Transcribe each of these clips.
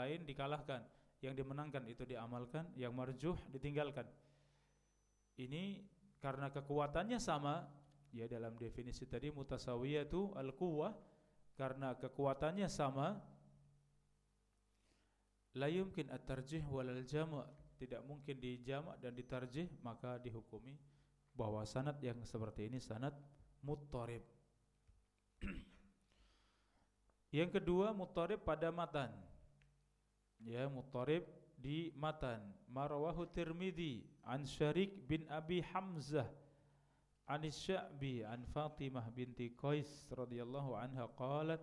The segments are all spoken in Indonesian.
lain dikalahkan, yang dimenangkan itu diamalkan, yang marjuh ditinggalkan. Ini karena kekuatannya sama, ya dalam definisi tadi mutasawiyatu al-quwwah, karena kekuatannya sama, la yumkin at-tarjih walal jama', tidak mungkin dijamak dan ditarjih, maka dihukumi bahwa sanad yang seperti ini sanad muttarib. Yang kedua, muttarib pada matan. Ya, muttarib di matan. Marawahu Tirmidzi an Syarik bin Abi Hamzah an Sya'bi an Fatimah binti Qais radhiyallahu anha qalat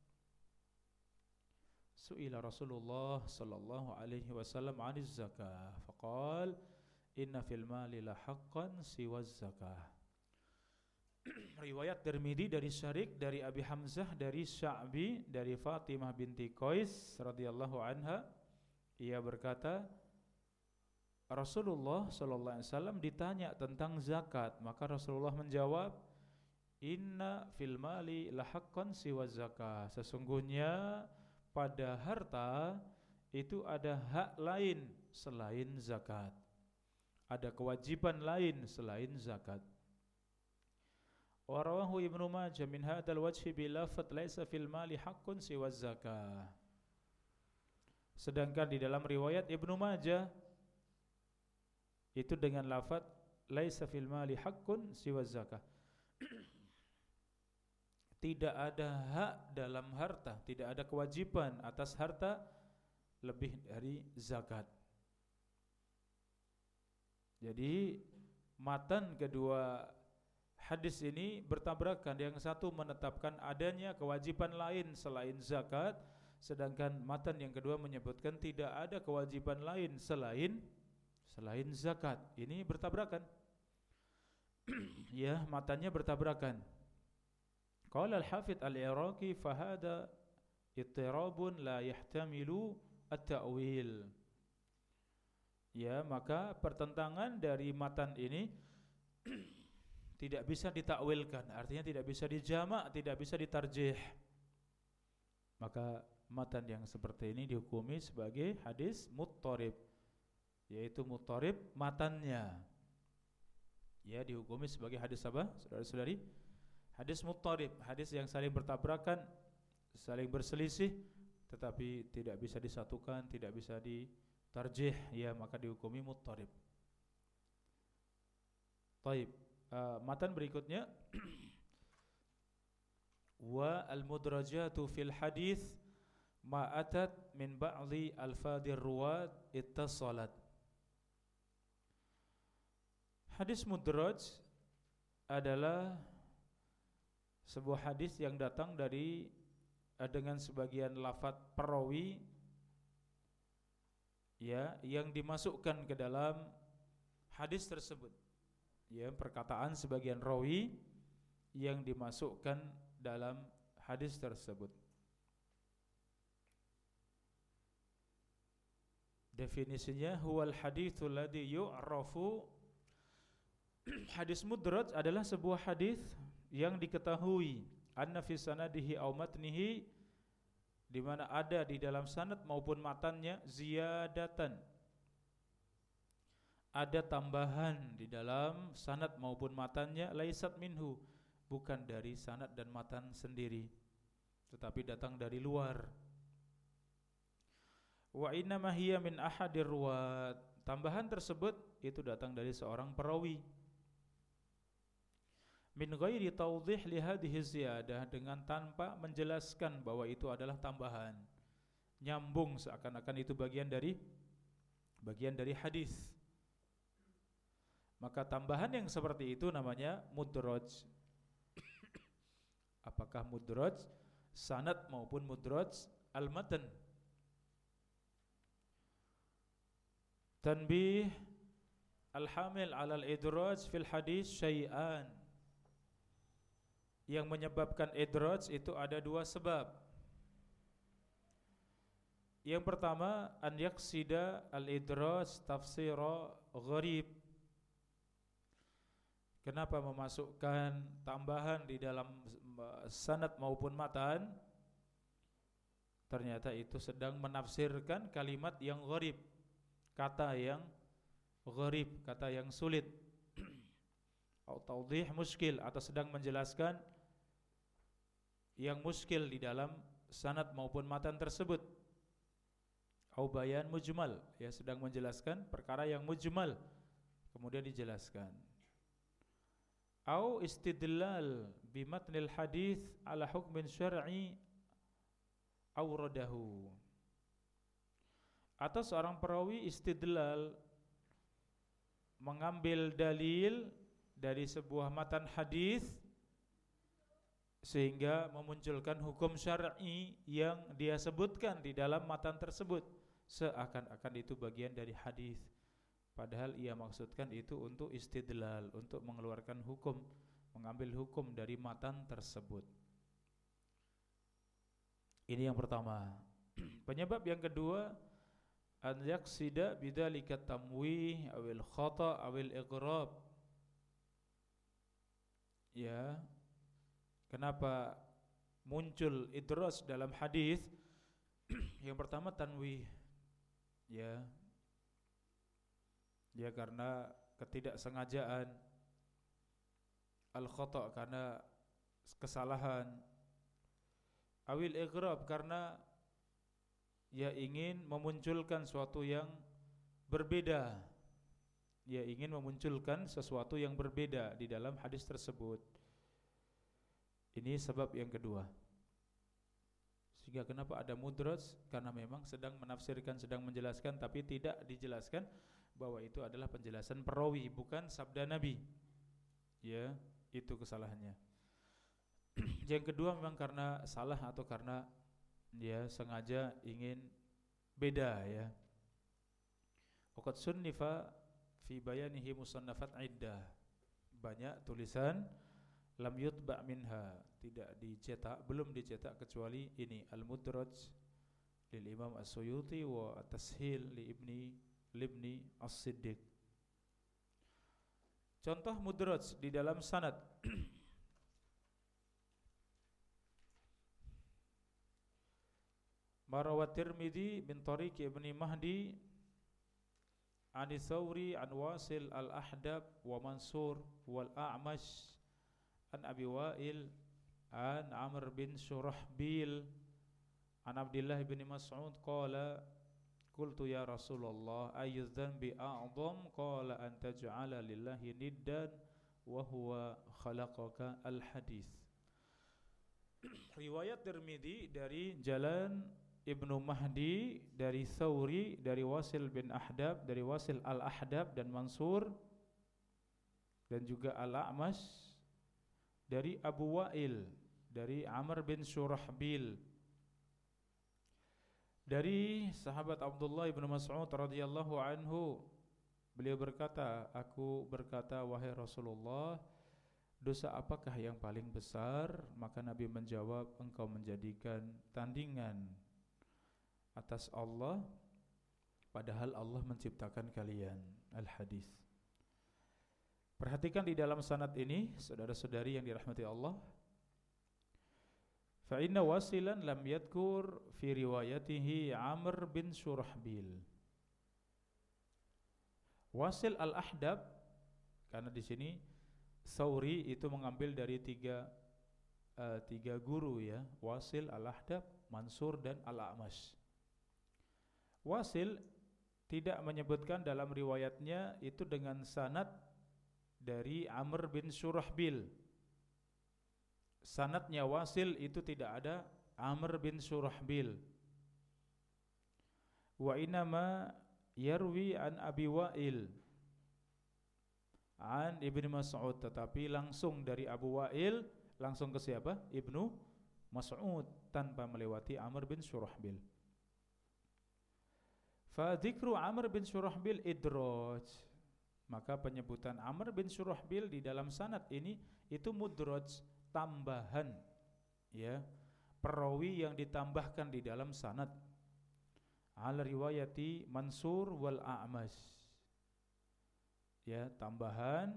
su'ila Rasulullah sallallahu alaihi wasallam 'aniz zakah faqala inna fil mali la haqqan siwaz zakah. Riwayat Tirmidzi dari Syarik, dari Abi Hamzah, dari Sya'bi, dari Fatimah binti Qais radhiyallahu anha, ia berkata, Rasulullah sallallahu alaihi wasallam ditanya tentang zakat, maka Rasulullah menjawab, inna fil mali la haqqan siwa zakah, sesungguhnya pada harta itu ada hak lain selain zakat, ada kewajiban lain selain zakat. Wa rawahu Ibnu Majah min hadzal wajhi bi lafadz laisa fil mali haqqun siwa zakah. Sedangkan di dalam riwayat Ibnu Majah itu dengan lafadz laisa fil mali haqqun siwa zakah. Tidak ada hak dalam harta, tidak ada kewajiban atas harta lebih dari zakat. Jadi matan kedua hadis ini bertabrakan. Yang satu menetapkan adanya kewajiban lain selain zakat, sedangkan matan yang kedua menyebutkan tidak ada kewajiban lain selain zakat. Ini bertabrakan. Ya, matanya bertabrakan. Qala al-Hafidz al-Iraqi fa hada ittirabun la yahtamilu at-ta'wil. Ya, maka pertentangan dari matan ini tidak bisa ditakwilkan, artinya tidak bisa dijamak, tidak bisa ditarjih. Maka matan yang seperti ini dihukumi sebagai hadis muttarib, yaitu muttarib matannya. Ya, dihukumi sebagai hadis apa, saudara-saudari? Hadis muttarib, hadis yang saling bertabrakan, saling berselisih, tetapi tidak bisa disatukan, tidak bisa ditarjih, ya, maka dihukumi muttarib. Taib. Matan berikutnya wa al-mudrajatu fil hadis ma atat min ba'dhi alfadir ruwat ittasalat. Hadis mudraj adalah sebuah hadis yang datang dari dengan sebagian lafaz perawi, ya, yang dimasukkan ke dalam hadis tersebut. Ya, perkataan sebagian rawi yang dimasukkan dalam hadis tersebut. Definisinya huwal haditsul ladzi yu'rafu. Hadis mudraj adalah sebuah hadis yang diketahui anna fi sanadihi aw matnihi, di mana ada di dalam sanad maupun matannya ziyadatan, ada tambahan di dalam sanad maupun matannya, laisat minhu, bukan dari sanad dan matan sendiri, tetapi datang dari luar. Wa inna ma hiya min ahadir ruwat, tambahan tersebut itu datang dari seorang perawi. Min ghairi tawdih li hadhihi ziyadah, dengan tanpa menjelaskan bahwa itu adalah tambahan, nyambung seakan-akan itu bagian dari hadis. Maka tambahan yang seperti itu namanya mudraj. Apakah mudraj sanad maupun mudraj al-matan? Tanbih al-hamil 'ala al-idraj fil hadis syai'an. Yang menyebabkan idraj itu ada dua sebab. Yang pertama, an yaqsida al-idraj tafsira gharib. Kenapa memasukkan tambahan di dalam sanad maupun matan? ternyata itu sedang menafsirkan kalimat yang gharib, kata yang gharib, kata yang sulit, atau taudhih muskil, atau sedang menjelaskan yang muskil di dalam sanad maupun matan tersebut. Au bayan mujmal, ya, sedang menjelaskan perkara yang mujmal kemudian dijelaskan. Au istidlal bi matnil hadis ala hukmin syar'i awradahu, atau seorang perawi istidlal, mengambil dalil dari sebuah matan hadis sehingga memunculkan hukum syar'i yang dia sebutkan di dalam matan tersebut, seakan-akan itu bagian dari hadis, padahal ia maksudkan itu untuk istidlal, untuk mengeluarkan hukum, mengambil hukum dari matan tersebut. Ini yang pertama. Penyebab yang kedua, an yaqsida bidzalika tamwih awil khata awil iqrab. Ya, kenapa muncul idras dalam hadis? Yang pertama tanwih, ya, karena ketidaksengajaan, al khata karena kesalahan, awil iqrab karena ia ingin memunculkan sesuatu yang berbeda. Ia ingin memunculkan sesuatu yang berbeda di dalam hadis tersebut. Ini sebab yang kedua. Sehingga kenapa ada mudraj? Karena memang sedang menafsirkan, sedang menjelaskan, tapi tidak dijelaskan bahwa itu adalah penjelasan perawi, bukan sabda Nabi. Ya, itu kesalahannya. Yang kedua memang karena salah atau karena dia sengaja ingin beda, ya. Waqad sunnifa fi bayanihi musannafat iddah. Banyak tulisan lam yutba minha, tidak dicetak, belum dicetak kecuali ini Al-Mudraj lil Imam As-Suyuti wa At-Tashil li Ibni As-Siddiq. Contoh mudraj di dalam sanad. Marawat Tirmidzi min tariq Ibni Mahdi Ani Thawri an Wasil al-Ahdab wa Mansur wal A'mash an Abi Wa'il an Amr bin Shurahbil an Abdullah bin Mas'ud qala qultu ya Rasulullah ayyu dhanbi a'dham qala an taj'ala lillahi niddan wa huwa khalaqaka al-hadis. Riwayat Tirmidzi dari jalan Ibnu Mahdi, dari Thawri, dari Wasil bin Ahdab, dari Wasil al-Ahdab dan Mansur, dan juga al-A'mash dari Abu Wa'il, dari Amr bin Shurahbil, dari sahabat Abdullah bin Mas'ud radhiyallahu anhu. Beliau berkata, aku berkata, wahai Rasulullah, dosa apakah yang paling besar? Maka Nabi menjawab, engkau menjadikan tandingan atas Allah padahal Allah menciptakan kalian. Al-Hadis. Perhatikan di dalam sanad ini, saudara-saudari yang dirahmati Allah. Fa inna Wasilan lam yadhkur fi riwayatihi Amr bin Shurahbil. Wasil al-Ahdab, karena di sini Thawri itu mengambil dari tiga guru, ya, Wasil, al-Ahdab, Mansur dan al-A'mash. Wasil tidak menyebutkan dalam riwayatnya itu dengan sanad dari Amr bin Shurahbil. Sanadnya Wasil itu tidak ada Amr bin Shurahbil. Wa inama yarwi an Abi Wa'il an Ibnu Mas'ud, tetapi langsung dari Abu Wa'il langsung ke siapa? Ibnu Mas'ud, tanpa melewati Amr bin Shurahbil. Fa dzikru Amr bin Shurahbil idraj, maka penyebutan Amr bin Shurahbil di dalam sanad ini itu mudraj, tambahan, ya, perawi yang ditambahkan di dalam sanad. Al riwayati Mansur wal A'mash, ya, tambahan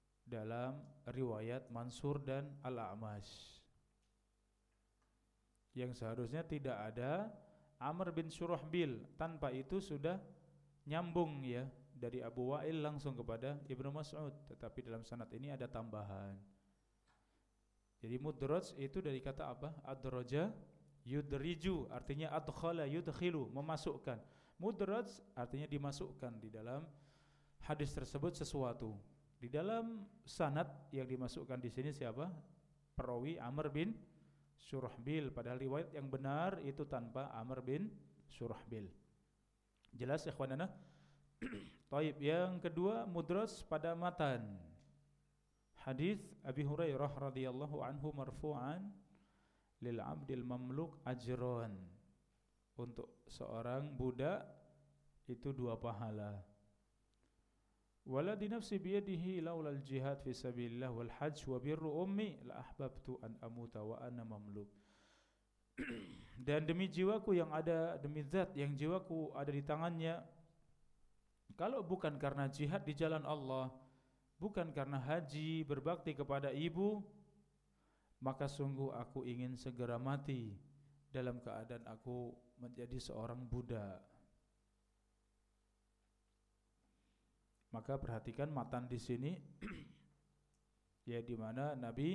dalam riwayat Mansur dan Al-A'mash. yang seharusnya tidak ada Amr bin Syurahbil. Tanpa itu sudah nyambung ya, dari Abu Wa'il langsung kepada Ibnu Mas'ud, tetapi dalam sanad ini ada tambahan. Jadi mudraj itu dari kata apa? Adraja yudriju, artinya adkhala yudkhilu, memasukkan. Mudraj artinya dimasukkan di dalam hadis tersebut sesuatu. Di dalam sanad yang dimasukkan di sini siapa? Perawi Amr bin Syurahbil, padahal riwayat yang benar itu tanpa Amr bin Syurahbil. Jelas ikhwanana? Taib. Yang kedua, mudraj pada matan. Hadis Abi Hurairah radhiyallahu anhu marfu'an, lil 'abdil mamluk ajron. Untuk seorang budak itu 2 pahala. Waladi nafsi biyadihi laulal jihad fi sabilillah wal hajj wa birru ummi la ahbabtu an amuta wa ana mamluk. Dan demi jiwaku yang ada, demi zat yang jiwaku ada di tangannya, kalau bukan karena jihad di jalan Allah, bukan karena haji berbakti kepada ibu, maka sungguh aku ingin segera mati dalam keadaan aku menjadi seorang budak. Maka perhatikan matan di sini ya, di mana Nabi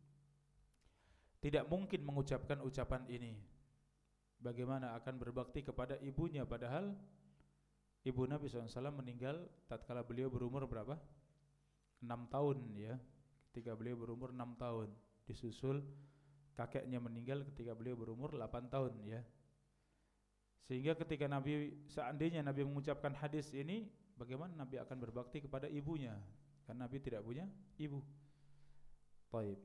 tidak mungkin mengucapkan ucapan ini. Bagaimana akan berbakti kepada ibunya, padahal ibu Nabi SAW meninggal tatkala beliau berumur berapa? 6 tahun ya. Ketika beliau berumur 6 tahun, disusul kakeknya meninggal ketika beliau berumur 8 tahun ya. Sehingga ketika seandainya Nabi mengucapkan hadis ini, bagaimana Nabi akan berbakti kepada ibunya? Karena Nabi tidak punya ibu. Taib.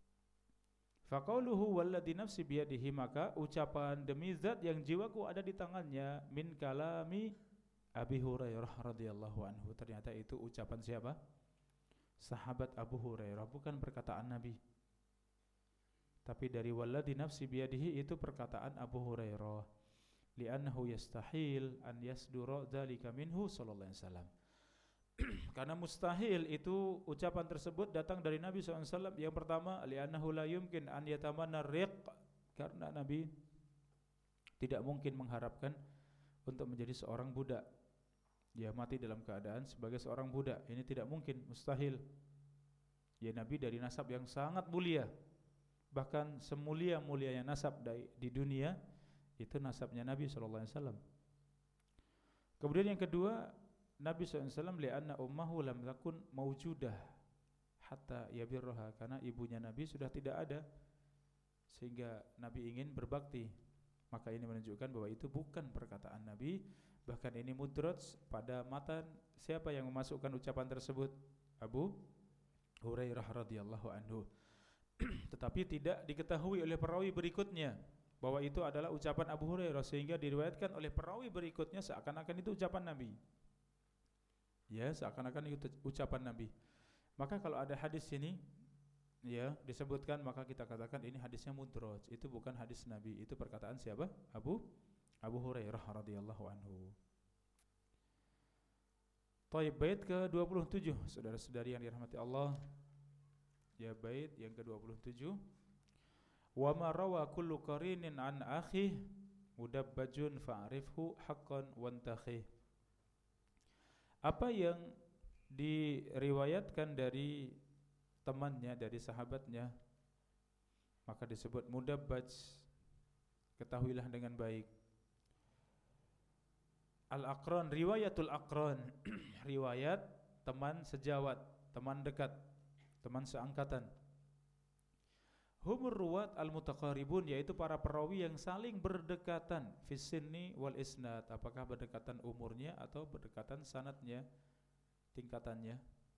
Faqauluhu walladzi nafsi biyadihi, maka ucapan demi zat yang jiwaku ada di tangannya, min kalami Abi Hurairah radhiyallahu anhu. Ternyata itu ucapan siapa? Sahabat Abu Hurairah, bukan perkataan Nabi. Tapi dari walladzi nafsi biyadihi itu perkataan Abu Hurairah. Li'annahu yastahil an yasdura dzalika minhu sallallahu alaihi wasallam. Karena mustahil itu ucapan tersebut datang dari Nabi SAW. Yang pertama, li'annahu la yumkin an yatamanna riq, karena Nabi tidak mungkin mengharapkan untuk menjadi seorang budak. Dia mati dalam keadaan sebagai seorang budak. Ini tidak mungkin, mustahil. Ya, Nabi dari nasab yang sangat mulia. Bahkan semulia-mulianya nasab di dunia itu nasabnya Nabi SAW. Kemudian yang kedua, Nabi SAW li'anna ummahu lam takun mawjudah hatta yabirraha, karena ibunya Nabi sudah tidak ada sehingga Nabi ingin berbakti. Maka ini menunjukkan bahwa itu bukan perkataan Nabi. Bahkan ini mudraj pada matan. Siapa yang memasukkan ucapan tersebut? Abu Hurairah radhiyallahu anhu. Tetapi tidak diketahui oleh perawi berikutnya bahwa itu adalah ucapan Abu Hurairah, sehingga diriwayatkan oleh perawi berikutnya seakan-akan itu ucapan Nabi. Ya, seakan-akan itu ucapan Nabi. Maka kalau ada hadis ini ya disebutkan, maka kita katakan ini hadisnya mudraj. Itu bukan hadis Nabi, itu perkataan siapa? Abu Hurairah radhiyallahu anhu. Taib, bait ke-27, saudara-saudari yang dirahmati Allah. Ya, bait yang ke-27. Wa ma rawa kullu qarinin an akhi mudabbajun fa'rifhu haqqan wantakhih. Apa yang diriwayatkan dari temannya, dari sahabatnya, maka disebut mudabbaj, ketahuilah dengan baik. Al-aqran, riwayatul aqran, riwayat teman sejawat, teman dekat, teman seangkatan. Humur ruwat al-mutaqaribun, yaitu para perawi yang saling berdekatan, fis sinni wal isnad, apakah berdekatan umurnya atau berdekatan sanadnya, tingkatannya.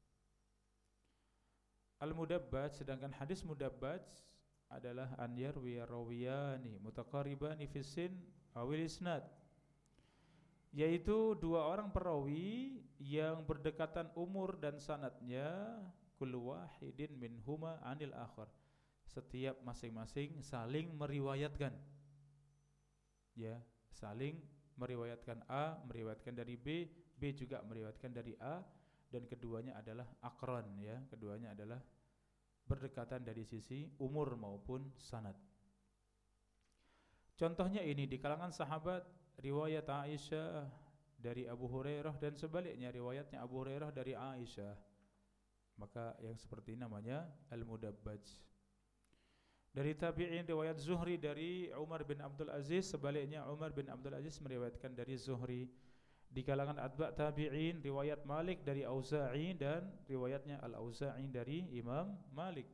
Al-mudabbaj, sedangkan hadis mudabbaj adalah an yarwi rawiyani mutaqaribani fis sin awil isnad, yaitu 2 orang perawi yang berdekatan umur dan sanadnya, kullu wahidin minhuma anil akhar, setiap masing-masing saling meriwayatkan. Ya, saling meriwayatkan. A meriwayatkan dari B, B juga meriwayatkan dari A, dan keduanya adalah aqran ya, keduanya adalah berdekatan dari sisi umur maupun sanad. Contohnya ini di kalangan sahabat riwayat Aisyah dari Abu Hurairah dan sebaliknya riwayatnya Abu Hurairah dari Aisyah. Maka yang seperti ini namanya al-mudabbaj. Dari tabi'in riwayat Zuhri dari Umar bin Abdul Aziz, sebaliknya Umar bin Abdul Aziz meriwayatkan dari Zuhri. Di kalangan atba' tabi'in riwayat Malik dari Auza'i dan riwayatnya Al-Auza'i dari Imam Malik.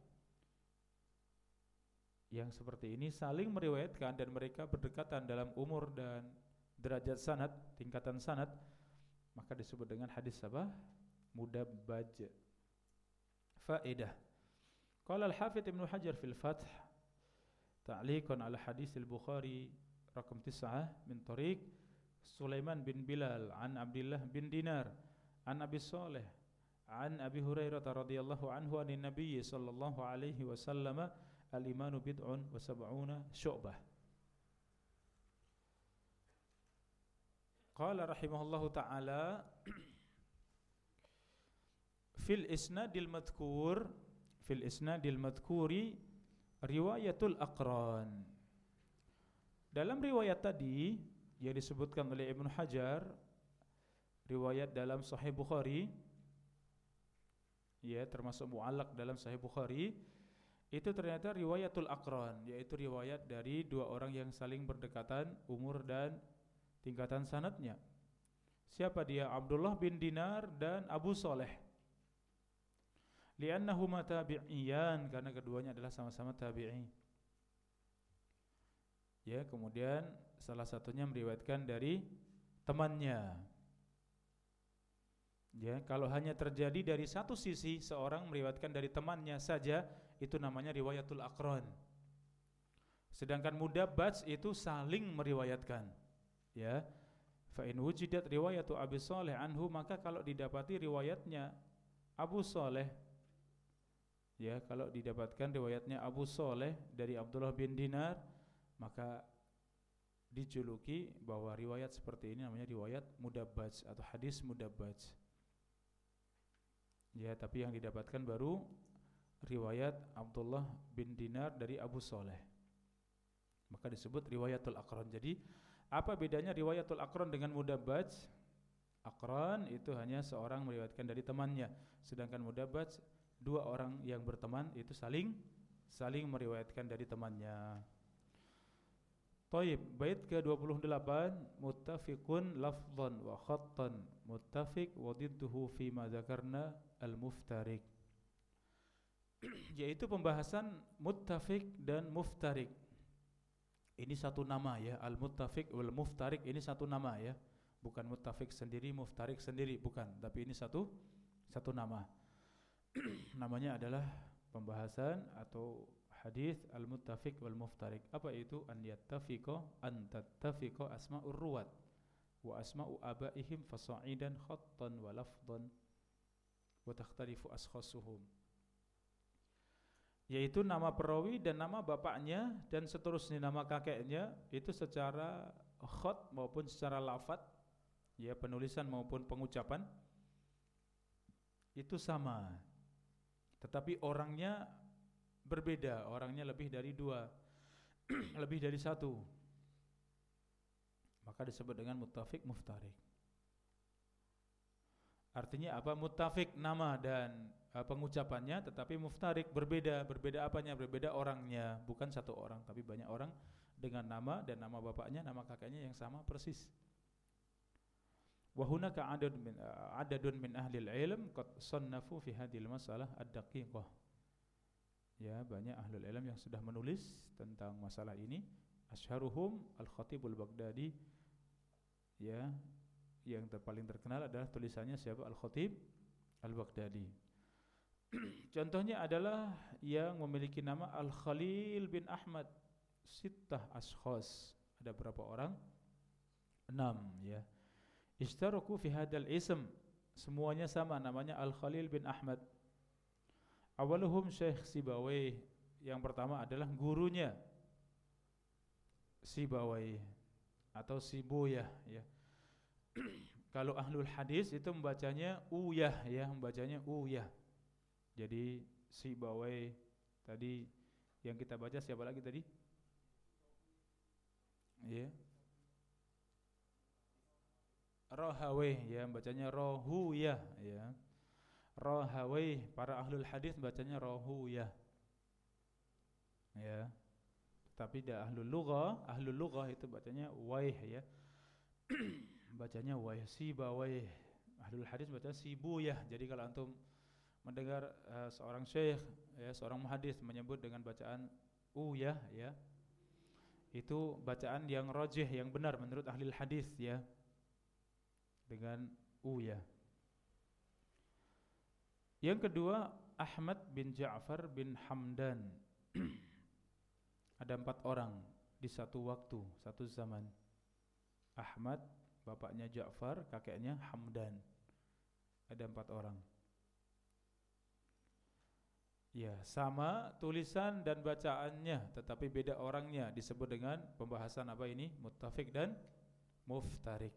Yang seperti ini saling meriwayatkan dan mereka berdekatan dalam umur dan derajat sanad, tingkatan sanad, maka disebut dengan hadis apa? Mudabbaj. Faedah. Qala al-Hafidz Ibnu Hajar fil Fath ta'liqan ala hadis al-Bukhari rakam 9 min tariq Sulaiman bin Bilal an Abdullah bin Dinar an Abi Saleh an Abi Hurairah radhiyallahu anhu anin Nabiy sallallahu alaihi wasallam al-imanu bid'un wa sab'una syu'bah. Qala rahimahullahu ta'ala fil isnadil madhkuri riwayatul aqran. Dalam riwayat tadi yang disebutkan oleh Ibnu Hajar, riwayat dalam Sahih Bukhari, ya termasuk mu'allaq dalam Sahih Bukhari, itu ternyata riwayatul aqran, yaitu riwayat dari dua orang yang saling berdekatan umur dan tingkatan sanadnya. Siapa dia? Abdullah bin Dinar dan Abu Saleh. Li'annahuma tabi'iyan, karena keduanya adalah sama-sama tabi'i. Ya, kemudian salah satunya meriwayatkan dari temannya. Ya, kalau hanya terjadi dari satu sisi, seorang meriwayatkan dari temannya saja, itu namanya riwayatul aqran. Sedangkan mudabbaj itu saling meriwayatkan. Ya. Fa in wujidat riwayatu Abi Saleh anhu, maka kalau didapati riwayatnya Abu Saleh, ya, kalau didapatkan riwayatnya Abu Saleh dari Abdullah bin Dinar, maka dijuluki bahwa riwayat seperti ini namanya riwayat mudabbaj atau hadis mudabbaj. Ya, tapi yang didapatkan baru riwayat Abdullah bin Dinar dari Abu Saleh, maka disebut riwayatul aqran. Jadi apa bedanya riwayatul aqran dengan mudabbaj? Aqran itu hanya seorang meriwayatkan dari temannya, sedangkan mudabbaj dua orang yang berteman itu saling meriwayatkan dari temannya. Taib, bait ke-28, muttafiqun lafdhan wa khattan, muttafiq wa didduhu fi ma dzakarna al-muftariq. Yaitu pembahasan muttafiq dan muftariq. Ini satu nama ya, al-muttafiq wal muftariq ini satu nama ya. Bukan muttafiq sendiri, muftariq sendiri, bukan, tapi ini satu nama. Namanya adalah pembahasan atau hadis al-muttafiq wal muftariq. Apa itu? An yattafiqa an tattafiqa asma'ur ruwat wa asma'u abaihim fasa'idan khattan wa lafdhan wa takhtalifu ashkhasuhum. Yaitu nama perawi dan nama bapaknya dan seterusnya nama kakeknya itu secara khat maupun secara lafaz, ya, penulisan maupun pengucapan itu sama, tetapi orangnya berbeda, orangnya lebih dari dua, lebih dari satu, maka disebut dengan muttafiq muftariq. Artinya apa? Muttafiq nama dan pengucapannya, tetapi muftariq berbeda apanya? Berbeda orangnya, bukan satu orang tapi banyak orang dengan nama dan nama bapaknya, nama kakeknya yang sama persis. Wa hunaka adadun min ahli al-ilm qad sannafu fi hadhihi al-masalah ad-daqiqah. Ya, banyak ahlul ilm yang sudah menulis tentang masalah ini. Asyharuhum Al-Khatibul Baghdadi, ya, yang paling terkenal adalah tulisannya siapa? Al-Khatib Al-Baghdadi. Contohnya adalah yang memiliki nama Al-Khalil bin Ahmad, sittah ashkhas. Ada berapa orang? 6, ya. Ishtaraku fi hadzal ism, semuanya sama, namanya Al-Khalil bin Ahmad. Awaluhum Syekh Sibawayh, yang pertama adalah gurunya Sibawayh atau Siboyah, ya. Kalau ahlul hadis itu membacanya Uyah, ya, membacanya Uyah. Jadi Sibawayh tadi yang kita baca siapa lagi tadi? Ya. Rahawih ya, bacanya rohuyah ya. Rahawih, para ahlul hadis bacanya rohuyah. Ya. Tapi ahlul lughah itu bacanya waih ya. Bacanya waih, sibawaih. Ahlul hadis baca sibuyah. Jadi kalau antum mendengar seorang syekh ya, seorang muhadis menyebut dengan bacaan uyah ya, itu bacaan yang rajih, yang benar menurut ahli hadis ya, dengan uyah. Yang kedua, Ahmad bin Ja'far bin Hamdan. Ada 4 orang di satu waktu, satu zaman. Ahmad, bapaknya Ja'far, kakeknya Hamdan. Ada 4 orang. Ya, sama tulisan dan bacaannya, tetapi beda orangnya. Disebut dengan pembahasan apa ini? Muttafiq dan muftarik.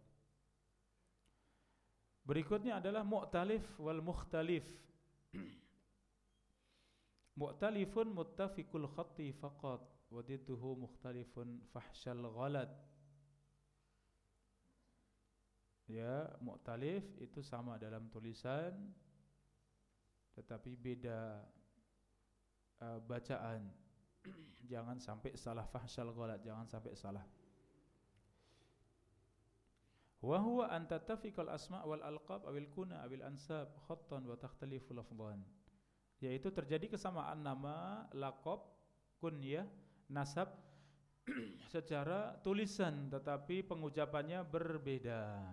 Berikutnya adalah mu'talif wal mukhtalif. Mu'talifun muttafiqul khatti faqat wa didduhu mukhtalifun fahsyal ghalat. Ya, mu'talif itu sama dalam tulisan tetapi beda bacaan. Jangan sampai salah, fahsyal ghalat, jangan sampai salah. Wa huwa an tattafiqal asma' wal alqab awil kuna awil ansab khattan wa takhtalifu lafdhan. Yaitu terjadi kesamaan nama, laqab, kunyah, nasab secara tulisan tetapi pengucapannya berbeda.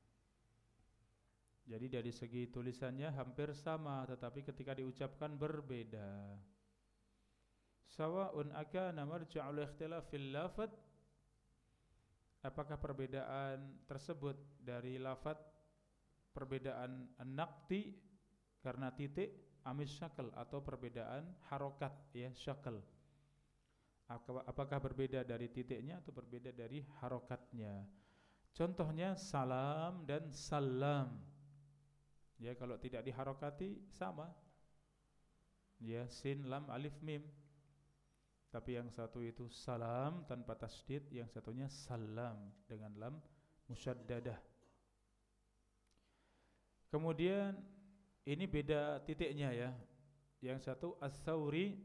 Jadi dari segi tulisannya hampir sama tetapi ketika diucapkan berbeda. Sawa'un akana marja'ul ikhtilaf fil lafadz, apakah perbedaan tersebut dari lafadz perbedaan an-naqti karena titik, amis syakal, atau perbedaan harokat ya, syakal. Apakah berbeda dari titiknya atau berbeda dari harokatnya? Contohnya salam dan salam. Ya, kalau tidak diharokati sama. Ya, sin, lam, alif, mim. Tapi yang satu itu salam tanpa tasydid, yang satunya salam dengan lam musyaddadah. Kemudian ini beda titiknya ya. Yang satu as-Sauri,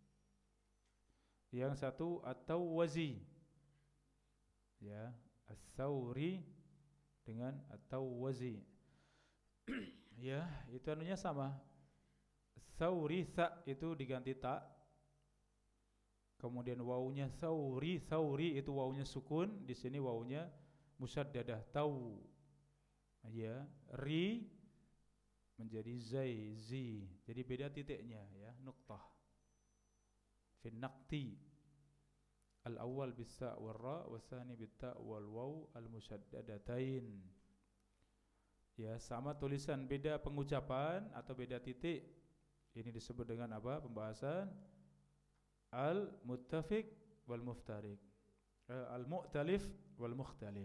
yang satu at-Tawwazi. Ya, as-Sauri dengan at-Tawwazi. Ya, itu anunya sama. Sauri, sa itu diganti ta. Kemudian wawunya Sauri, Sauri itu wawunya sukun, di sini wawunya musyaddadah, tau. Ya, ri menjadi zai, zi. Jadi beda titiknya ya, nuqtah. Fin naqti. Al-awwal bis-sa' wal-ra, was-tsani bit-ta' wal-waw al-musyaddadatain. Ya, sama tulisan beda pengucapan atau beda titik. Ini disebut dengan apa? Pembahasan al-muttafiq wal muftarik. Al-mu'talif wal mukhtalif.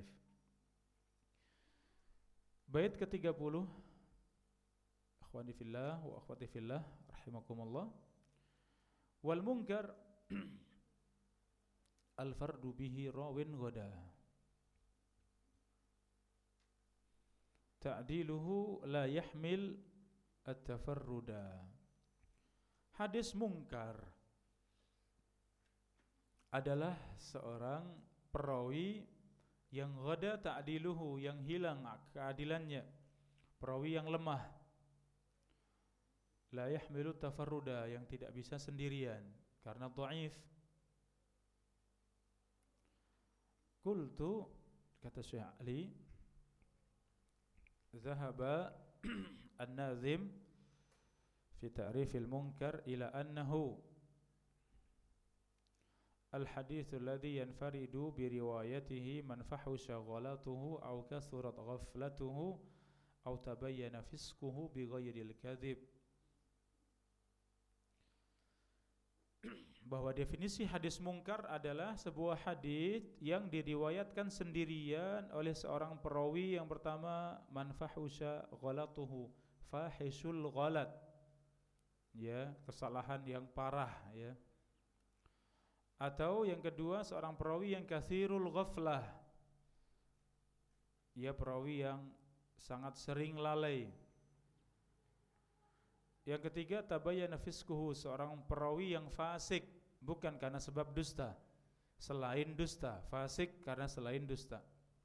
Bait ke-30. Akhwani fillah wa akhwati fillah rahimakumullah. Wal munkar al-fardu bihi rawin ghada. Ta'diluhu la yahmil at-tafarruda. Hadis mungkar adalah seorang perawi yang ghada ta'diluhu, yang hilang keadilannya, perawi yang lemah. La yahmilu tafarruda, yang tidak bisa sendirian karena dhaif. Qultu, kata Syekh Ali, zahaba an-nazim fi ta'rifil munkar ila annahu al-hadits alladhi yanfaridu bi riwayatihi man fahusha ghalatuhu aw kathurat ghaflatuhu aw tabayyana fisquhu bi ghairil kadhib. Bahwa definisi hadis mungkar adalah sebuah hadis yang diriwayatkan sendirian oleh seorang perawi yang pertama man fahusha ghalatuhu, fahisul ghalat, ya, kesalahan yang parah ya. Atau yang kedua, seorang perawi yang kathirul ghaflah, ia perawi yang sangat sering lalai. Yang ketiga, tabayyana fiskuhu, seorang perawi yang fasik, bukan karena sebab dusta, selain dusta, fasik karena selain dusta.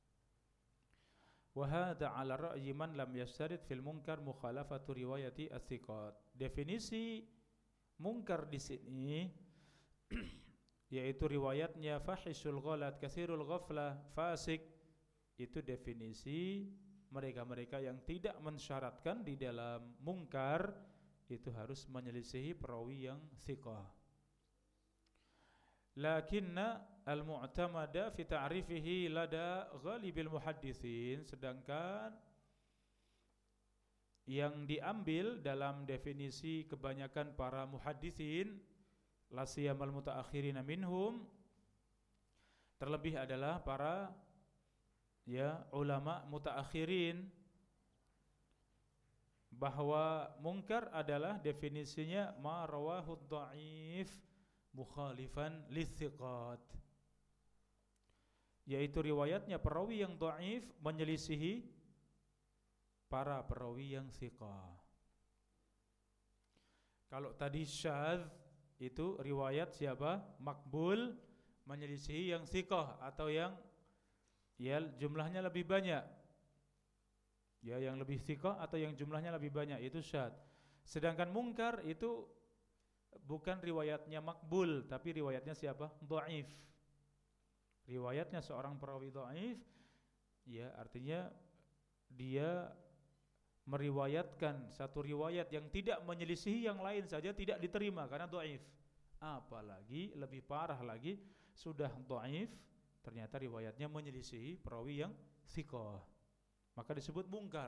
Wa hadha 'ala ra'yi man lam yashtarit fil munkar mukhalafatu riwayati ats-thiqat. Definisi munkar di sini yaitu riwayatnya fahisyul ghalat, katsirul ghaflah, fasik. Itu definisi mereka-mereka yang tidak mensyaratkan di dalam mungkar itu harus menyelisihi perawi yang thiqah. Lakinna al-mu'tamada fi ta'rifihi lada ghalibil muhadditsin, sedangkan yang diambil dalam definisi kebanyakan para muhadditsin, la siyamal mutaakhirina minhum, terlebih adalah para ulama mutaakhirin, bahwa mungkar adalah definisinya ma rawahu dhaif mukhalifan lithiqat, yaitu riwayatnya perawi yang dhaif menyelisihi para perawi yang thiqah. Kalau tadi syadz itu riwayat siapa? Makbul menyelisihi yang thiqah atau yang jumlahnya lebih banyak. Yang lebih thiqah atau yang jumlahnya lebih banyak, itu syadz. Sedangkan mungkar itu bukan riwayatnya makbul, tapi riwayatnya siapa? Dhaif. Riwayatnya seorang perawi dhaif, artinya dia meriwayatkan satu riwayat yang tidak menyelisihi yang lain saja tidak diterima karena dhaif. Apalagi lebih parah lagi, sudah dhaif ternyata riwayatnya menyelisihi perawi yang thiqah, maka disebut mungkar.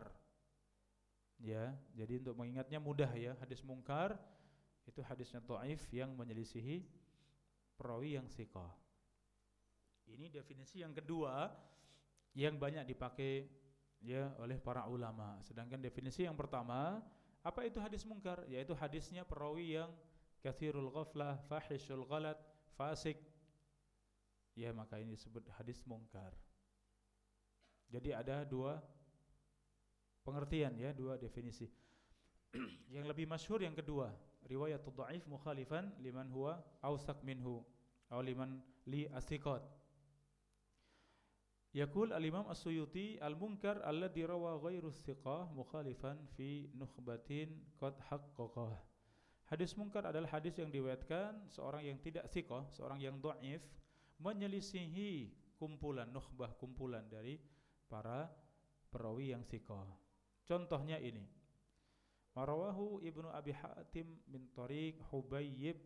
Jadi untuk mengingatnya mudah hadis mungkar itu hadisnya dhaif yang menyelisihi perawi yang thiqah. Ini definisi yang kedua yang banyak dipakai oleh para ulama. Sedangkan definisi yang pertama, apa itu hadis mungkar? Yaitu hadisnya perawi yang kathirul ghaflah, fahisyul ghalat, fasik. Maka ini disebut hadis mungkar. Jadi ada dua pengertian, dua definisi. Yang lebih masyhur yang kedua, riwayatul dhaif mukhalifan liman huwa awsaq minhu atau liman li as-thiqat. Yaqul al-Imam As-Suyuti al-munkar alladhi rawa ghairu thiqah mukhalifan fi nukhbatin qad haqqaqah. Hadis munkar adalah hadis yang diriwayatkan seorang yang tidak thiqah, seorang yang dhaif, menyelisihi kumpulan nukhbah, kumpulan dari para perawi yang thiqah. Contohnya ini, marawahu Ibnu Abi Hatim min tariq Hubayb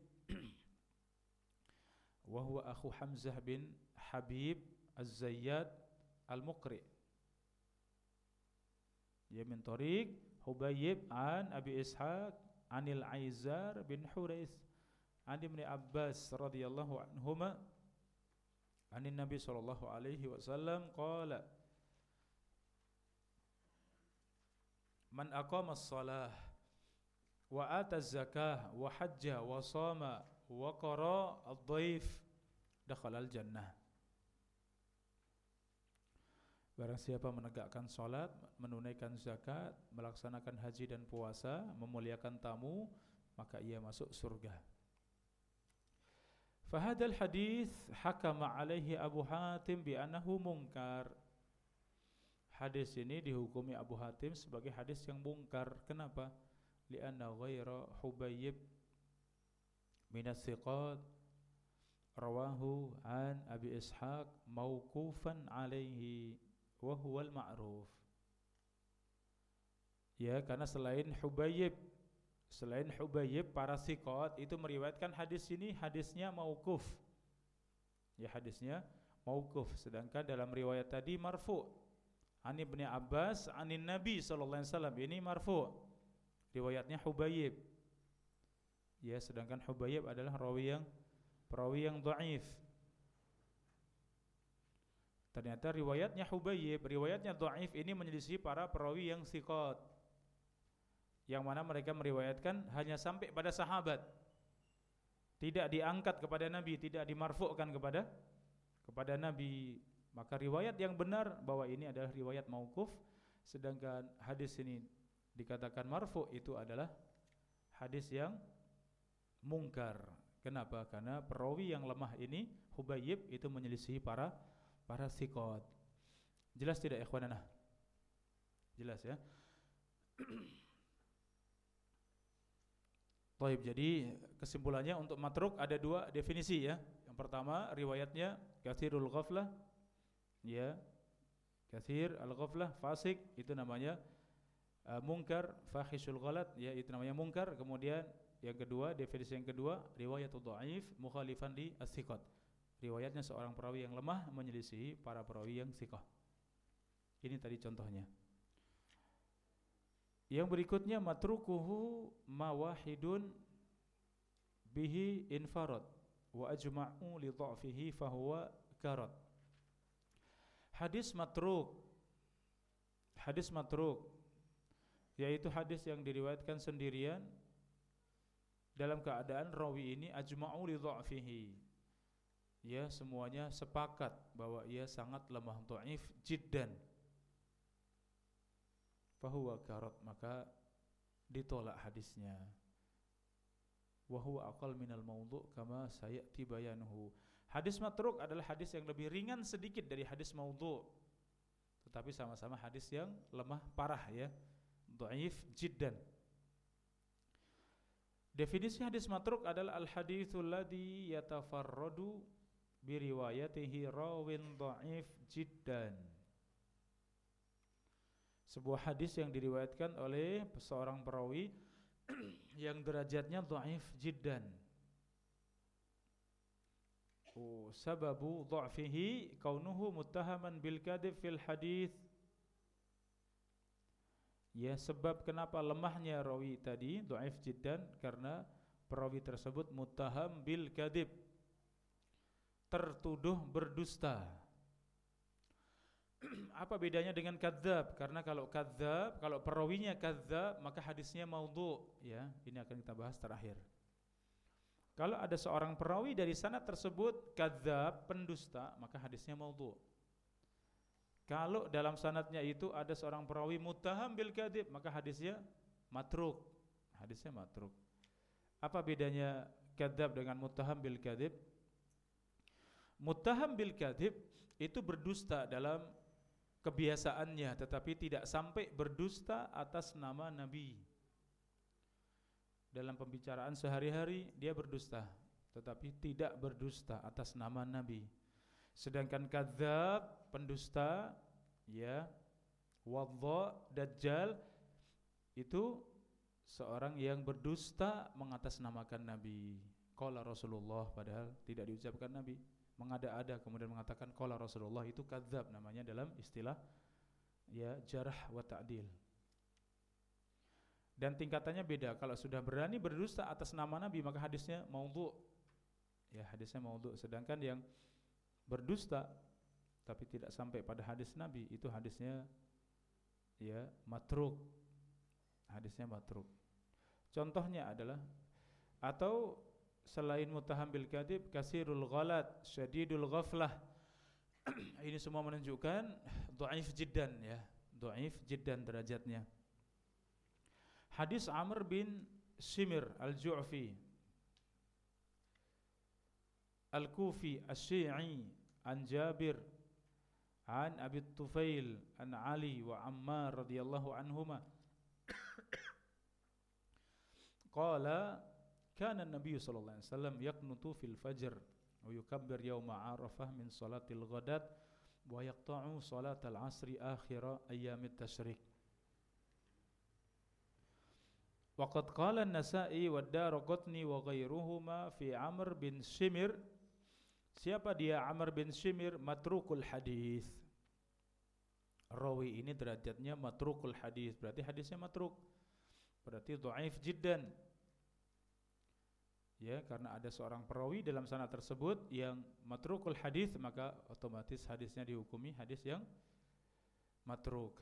wa huwa akhu Hamzah bin Habib Az-Zayyad Al-Muqri. Min tariq Hubayb an Abi Ishaq anil Aizar bin Hurayth an Ibnu Abbas radhiyallahu anhuma anin Nabi sallallahu alaihi wasallam qala man aqama as-salah wa ata az-zakah wa hajja wa shama wa qara ad-dhaif dakhala al-jannah. Barang siapa menegakkan salat, menunaikan zakat, melaksanakan haji dan puasa, memuliakan tamu, maka ia masuk surga. Fahadal hadis hakama alaihi Abu Hatim bi annahu munkar. Hadis ini dihukumi Abu Hatim sebagai hadis yang mungkar. Kenapa? Li'anna ghaira Hubayb min as-thiqat rawahu an Abi Ishaq mauqufan alaihi wa huwal ma'ruf. Karena selain Hubayb para thiqat itu meriwayatkan hadis ini, hadisnya mauquf. Hadisnya mauquf, sedangkan dalam riwayat tadi marfu. An Ibnu Abbas anin Nabi sallallahu alaihi wasallam, ini marfu. Riwayatnya Hubayb. Sedangkan Hubayb adalah perawi yang dhaif. Ternyata riwayatnya Hubayb, riwayatnya dhaif ini menyelisih para perawi yang thiqat, yang mana mereka meriwayatkan hanya sampai pada sahabat. tidak diangkat kepada Nabi, tidak dimarfu'kan kepada Nabi. Maka riwayat yang benar bahwa ini adalah riwayat mauquf, sedangkan hadis ini dikatakan marfu' itu adalah hadis yang mungkar. Kenapa? Karena perawi yang lemah ini Hubayib itu menyelisihi para thiqat. Jelas tidak ikhwanana? Jelas ya. Baik, jadi kesimpulannya untuk matruk ada dua definisi ya. Yang pertama riwayatnya katsirul ghaflah, ya, katsir al-ghaflah, fasik, itu namanya mungkar, fahisyul ghalat, ya, itu namanya mungkar. Kemudian yang kedua, definisi yang kedua, riwayatul dhaif mukhalifan li as-thiqat. Riwayatnya seorang perawi yang lemah menyelisihi para perawi yang thiqah. Ini tadi contohnya. Yang berikutnya matrukuhu mawahidun bihi infarad wa ajma'u li dha'fihi fahuwa karad. Hadis matruk yaitu hadis yang diriwayatkan sendirian dalam keadaan rawi ini ajma'u li dha'fihi, ya, semuanya sepakat bahwa ia sangat lemah, dhaif jiddan, fahuwa karad, maka ditolak hadisnya. Wa huwa aqal minal maudhu' kama sayati bayanuhu. Hadis matruk adalah hadis yang lebih ringan sedikit dari hadis maudhu', tetapi sama-sama hadis yang lemah parah, ya, dhaif jiddan. Definisi hadis matruk adalah al-haditsul ladzi yatafarradu bi riwayatihi rawin dhaif jiddan. Sebuah hadis yang diriwayatkan oleh seorang perawi yang derajatnya dhaif jiddan. Sababu dha'fihi kaunuhu muttahaman bil kadhib fil hadis. Ya, sebab kenapa lemahnya rawi tadi dhaif jiddan karena perawi tersebut muttaham bil kadhib, tertuduh berdusta. Apa bedanya dengan kadzab? Karena kalau kadzab, kalau perawinya kadzab, maka hadisnya maudhu', ya. Ini akan kita bahas terakhir. Kalau ada seorang perawi dari sanad tersebut kadzab, pendusta, maka hadisnya maudhu'. Kalau dalam sanadnya itu ada seorang perawi muttaham bil kadzib, maka hadisnya matruk. Hadisnya matruk. Apa bedanya kadzab dengan muttaham bil kadzib? Muttaham bil kadzib itu berdusta dalam kebiasaannya, tetapi tidak sampai berdusta atas nama Nabi. Dalam pembicaraan sehari-hari dia berdusta, tetapi tidak berdusta atas nama Nabi. Sedangkan kadzab, pendusta, ya, wadha, dajjal, itu seorang yang berdusta mengatasnamakan Nabi. Qala Rasulullah, padahal tidak diucapkan Nabi. Mengada-ada kemudian mengatakan qala Rasulullah, itu kadzab namanya dalam istilah, ya, jarh wa ta'dil. Dan tingkatannya beda. Kalau sudah berani berdusta atas nama Nabi maka hadisnya maudhu'. Ya, hadisnya maudhu'. Sedangkan yang berdusta tapi tidak sampai pada hadis Nabi itu hadisnya, ya, matruk. Hadisnya matruk. Contohnya adalah, atau selain muttaham bil kadzib, kasirul ghalat, syadidul ghaflah. Ini semua menunjukkan dhaif jiddan, ya, dhaif jiddan derajatnya. Hadis Amr bin Shimir al-Ju'fi al-Kufi asy-Syi'i an Jabir an Abi Tufail an Ali wa Ammar radhiyallahu anhuma qala kana an-nabiy sallallahu alaihi wasallam yaqnutu fil fajr wa yukabbir yawma Arafah min salatil ghadat wa yaqta'u salatal asri akhira ayyamit tasyrik. Waqad qala an-Nasa'i wa ad-Daraqutni wa ghairuhuma fi Amr bin Shimir. Siapa dia Amr bin Shimir? Matrukul hadis. Rawi ini derajatnya matrukul hadis, berarti hadisnya matruk, berarti dhaif jiddan. Ya, karena ada seorang perawi dalam sanad tersebut yang matrukul hadis, maka otomatis hadisnya dihukumi hadis yang matruk.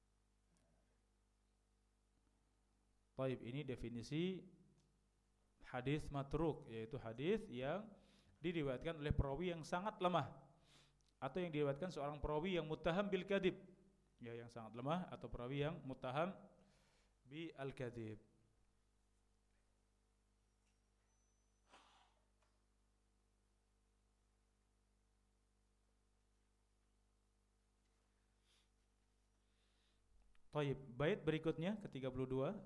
Baik, ini definisi hadis matruk, yaitu hadis yang diriwayatkan oleh perawi yang sangat lemah, atau yang diriwayatkan seorang perawi yang muttaham bil kadzib, ya, yang sangat lemah, atau perawi yang muttaham bi al kadzib. Taib, bait berikutnya ke-32.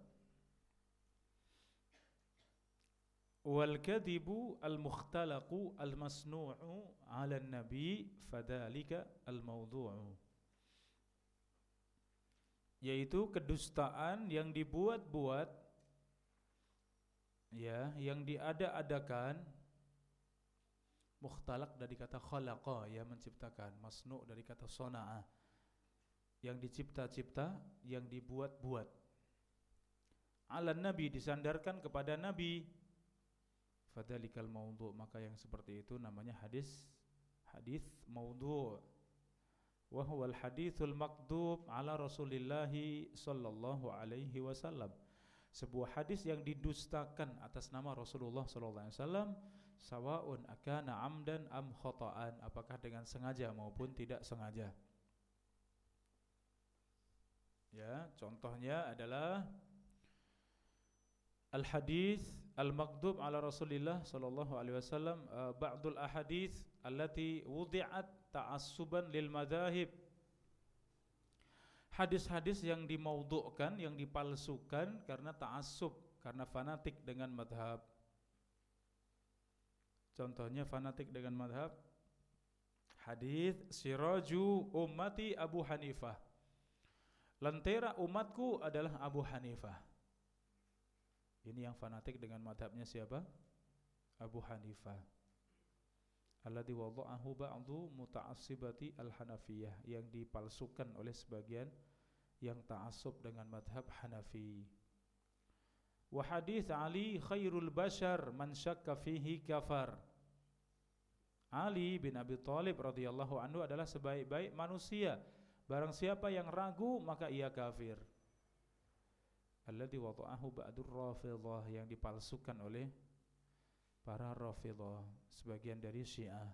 Wal kadhibu al mukhtalaqu al masnu'u 'ala an-nabi fadzalika al mawdhu'u. Yaitu kedustaan yang dibuat-buat, ya, yang diada-adakan. Mukhtalaq dari kata khalaqa, ya, menciptakan. Masnu' dari kata sana'a, yang dicipta-cipta, yang dibuat-buat. 'Ala nabi, disandarkan kepada nabi. Fadzalikal maudhu', maka yang seperti itu namanya hadis maudhu'. Wa huwal haditsul maqdub ala Rasulillah sallallahu alaihi wasallam. Sebuah hadis yang didustakan atas nama Rasulullah sallallahu alaihi wasallam, sawaun akana amdan am khata'an, apakah dengan sengaja maupun tidak sengaja. Ya, contohnya adalah al-hadis al-maqdub ala Rasulillah sallallahu alaihi wasallam, ba'dul ahadits allati wudi'at ta'assuban lil madzahib. Hadis-hadis yang dimaudhu'kan, yang dipalsukan karena ta'assub, karena fanatik dengan madhab. Contohnya fanatik dengan madhab, hadis siraju ummati Abu Hanifah, lentera umatku adalah Abu Hanifah. Ini yang fanatik dengan madhabnya siapa? Abu Hanifah. Alladzi wada'ahu ba'du muta'assibati al-Hanafiyah, yang dipalsukan oleh sebagian yang ta'assub dengan madhab Hanafi. Wa hadits Ali khairul bashar man syakka fihi kafar. Ali bin Abi Thalib radhiyallahu anhu adalah sebaik-baik manusia, barang siapa yang ragu maka ia kafir. Alladzi wada'ahu ba'dur Rafidhah, yang dipalsukan oleh para Rafidhah, sebagian dari Syiah.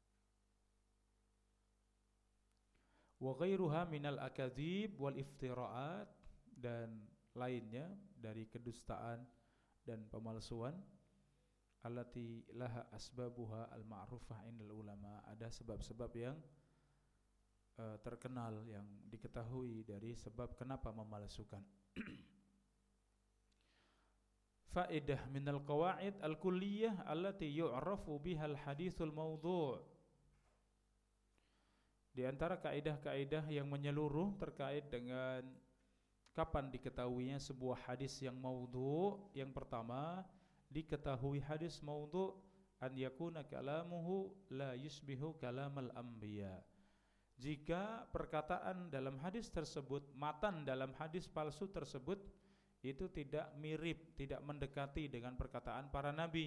Wa ghairuha minal akadzib wal iftira'at, dan lainnya dari kedustaan dan pemalsuan. Allati laha asbabuha al-ma'rufah indal ulama, ada sebab-sebab yang terkenal, yang diketahui dari sebab kenapa memalsukan. Faedah minal qawaid al-kulliyah allati yu'rafu biha al-haditsul maudhu'. Di antara kaidah-kaidah yang menyeluruh terkait dengan kapan diketahuinya sebuah hadis yang maudhu', yang pertama, diketahui hadis maudhu' an yakuna kalamuhu la yusbihu kalamal anbiya. Jika perkataan dalam hadis tersebut, matan dalam hadis palsu tersebut itu tidak mirip, tidak mendekati dengan perkataan para nabi.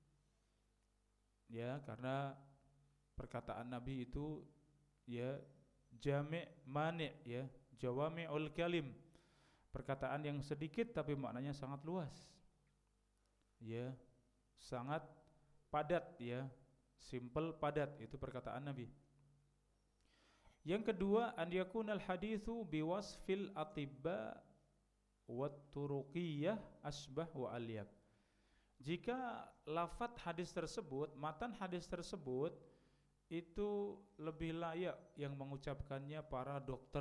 Ya, karena perkataan nabi itu, ya, jami' mani', ya, jawami'ul kalim, perkataan yang sedikit tapi maknanya sangat luas. Ya, sangat padat, ya, simple, padat, itu perkataan nabi. Yang kedua, an yakunal haditsu biwasfil atibba wat turuqiyah asbah wa alyaq. Jika lafadz hadis tersebut, matan hadis tersebut itu lebih layak yang mengucapkannya para dokter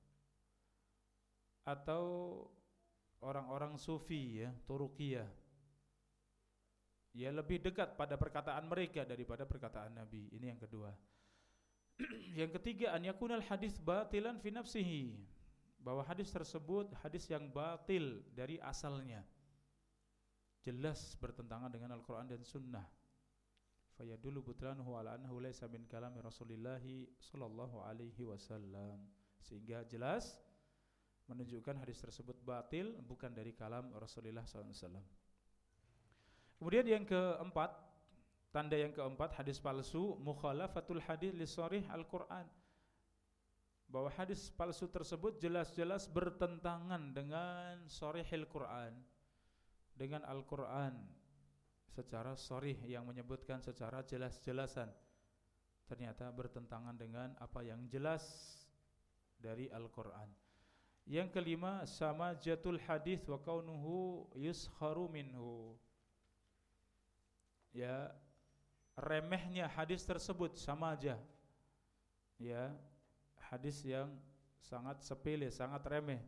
atau orang-orang sufi, ya, turuqiyah, ya, lebih dekat pada perkataan mereka daripada perkataan Nabi. Ini yang kedua. Yang ketiga, an yakunal hadis batilan fi nafsihi, bahwa hadis tersebut hadis yang batil dari asalnya, jelas bertentangan dengan Al-Quran dan Sunnah. Fayadulu butlanuhu ala annahu laysa min kalami Rasulillahi sallallahu alaihi wasallam, sehingga jelas menunjukkan hadis tersebut batil, bukan dari kalam Rasulullah sallallahu alaihi wasallam. Kemudian yang keempat, tanda yang keempat hadis palsu, mukhalafatul hadis li sharih Al-Quran, bahwa hadis palsu tersebut jelas-jelas bertentangan dengan sharihil Quran, dengan Al-Quran. secara sharih yang menyebutkan secara jelas-jelasan ternyata bertentangan dengan apa yang jelas dari Al-Qur'an. Yang kelima, samajatul hadis wa kaunuhu yuskharu minhu. Ya, remehnya hadis tersebut, samaja. Ya, hadis yang sangat sepele, sangat remeh.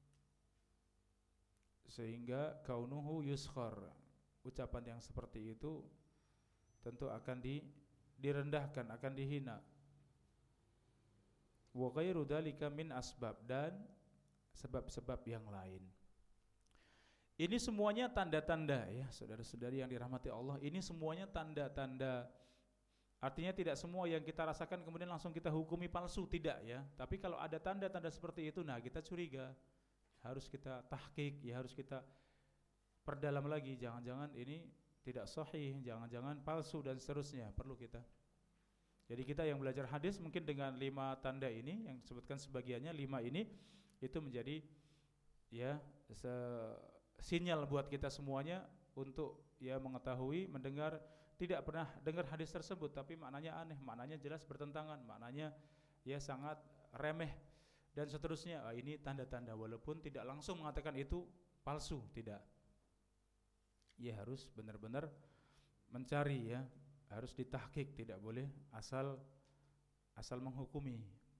Sehingga kaunuhu yuskhar. Ucapan yang seperti itu tentu akan direndahkan, akan dihina. Wa ghairu dzalika min asbab, dan sebab-sebab yang lain. Ini semuanya tanda-tanda ya, saudara-saudari yang dirahmati Allah. Ini semuanya tanda-tanda. Artinya tidak semua yang kita rasakan kemudian langsung kita hukumi palsu, tidak ya. Tapi kalau ada tanda-tanda seperti itu, nah kita curiga. Harus kita tahqiq, ya harus kita perdalam lagi. Jangan-jangan ini tidak sahih, jangan-jangan palsu dan seterusnya. Perlu kita. Jadi kita yang belajar hadis mungkin dengan 5 tanda ini yang disebutkan sebagiannya, 5 ini itu menjadi ya sinyal buat kita semuanya untuk ya mengetahui, mendengar, tidak pernah dengar hadis tersebut tapi maknanya aneh, maknanya jelas bertentangan, maknanya ya sangat remeh dan seterusnya. Ini tanda-tanda, walaupun tidak langsung mengatakan itu palsu, tidak. Ya harus benar-benar mencari ya, harus ditahqiq, tidak boleh asal menghukumi.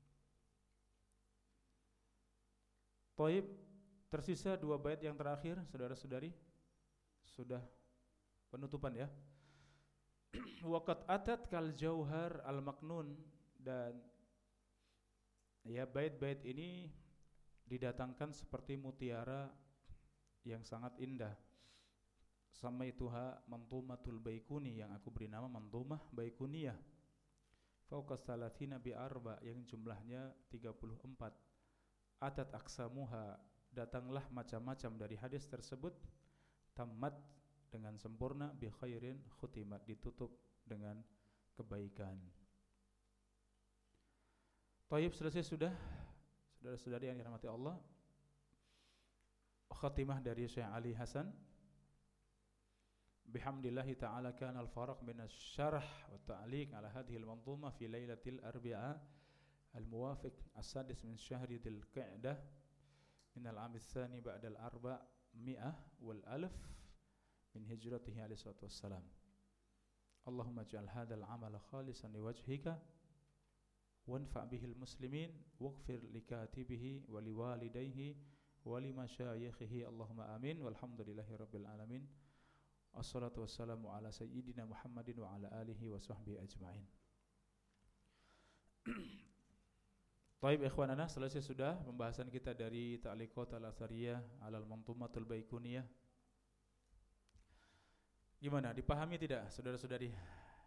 Taib, tersisa 2 bait yang terakhir, saudara-saudari. Sudah penutupan ya. Waqad atat kal jauhar al maknun, dan ya bait-bait ini didatangkan seperti mutiara yang sangat indah. Samaituha mantumatul baikuni, yang aku beri nama mantumah baikuniyah. Fauqa salatina bi arba, yang jumlahnya 34. Atat aksamuha, datanglah macam-macam dari hadis tersebut. Tamat, dengan sempurna. Bi khairin khutimat, ditutup dengan kebaikan. Taib, selesai sudah, saudara-saudari yang dirahmati Allah. Khatimah dari Syekh Ali Hasan. Bihamdillahi ta'ala kana al-faraq min asy-syarh wa ta'liq ala hadhihi al-manzumah fi lailatil arbi'a al-muwafiq as-sadis min syahri dzil qa'dah min al-'am ats-tsani ba'da al-arba'mi'ah wal alf min hijratihi alaihi salatu wassalam. Allahumma ij'al hadzal 'amala khalisan liwajhika wanfa' bihi al-muslimin waghfir likatibihi wa liwalidayhi wa limasyayikhihi. Allahumma amin. Walhamdulillahi rabbil alamin. Assalatu wassalamu ala sayyidina Muhammadin wa ala alihi wa sahbihi ajma'in. Taib ikhwanana, selesai sudah pembahasan kita dari Ta'liqat al-Athariyah alal mantumatul baikuniyah. Gimana, dipahami tidak saudara-saudari?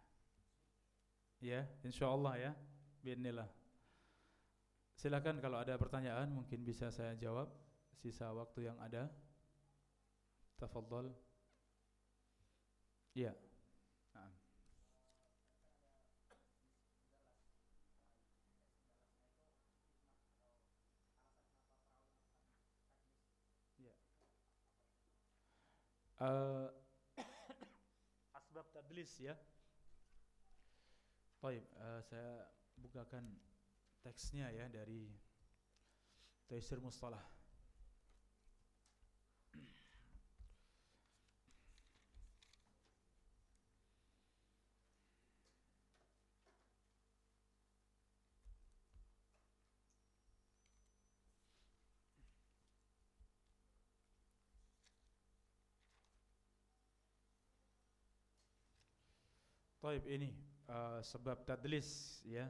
Ya, insyaallah ya. Bismillah. Silakan kalau ada pertanyaan mungkin bisa saya jawab sisa waktu yang ada. Tafadhal. Ya. Asbab tadlis ya. Baik, saya bukakan teksnya ya dari Taisir Mustalah. Taib, ini sebab tadlis ya.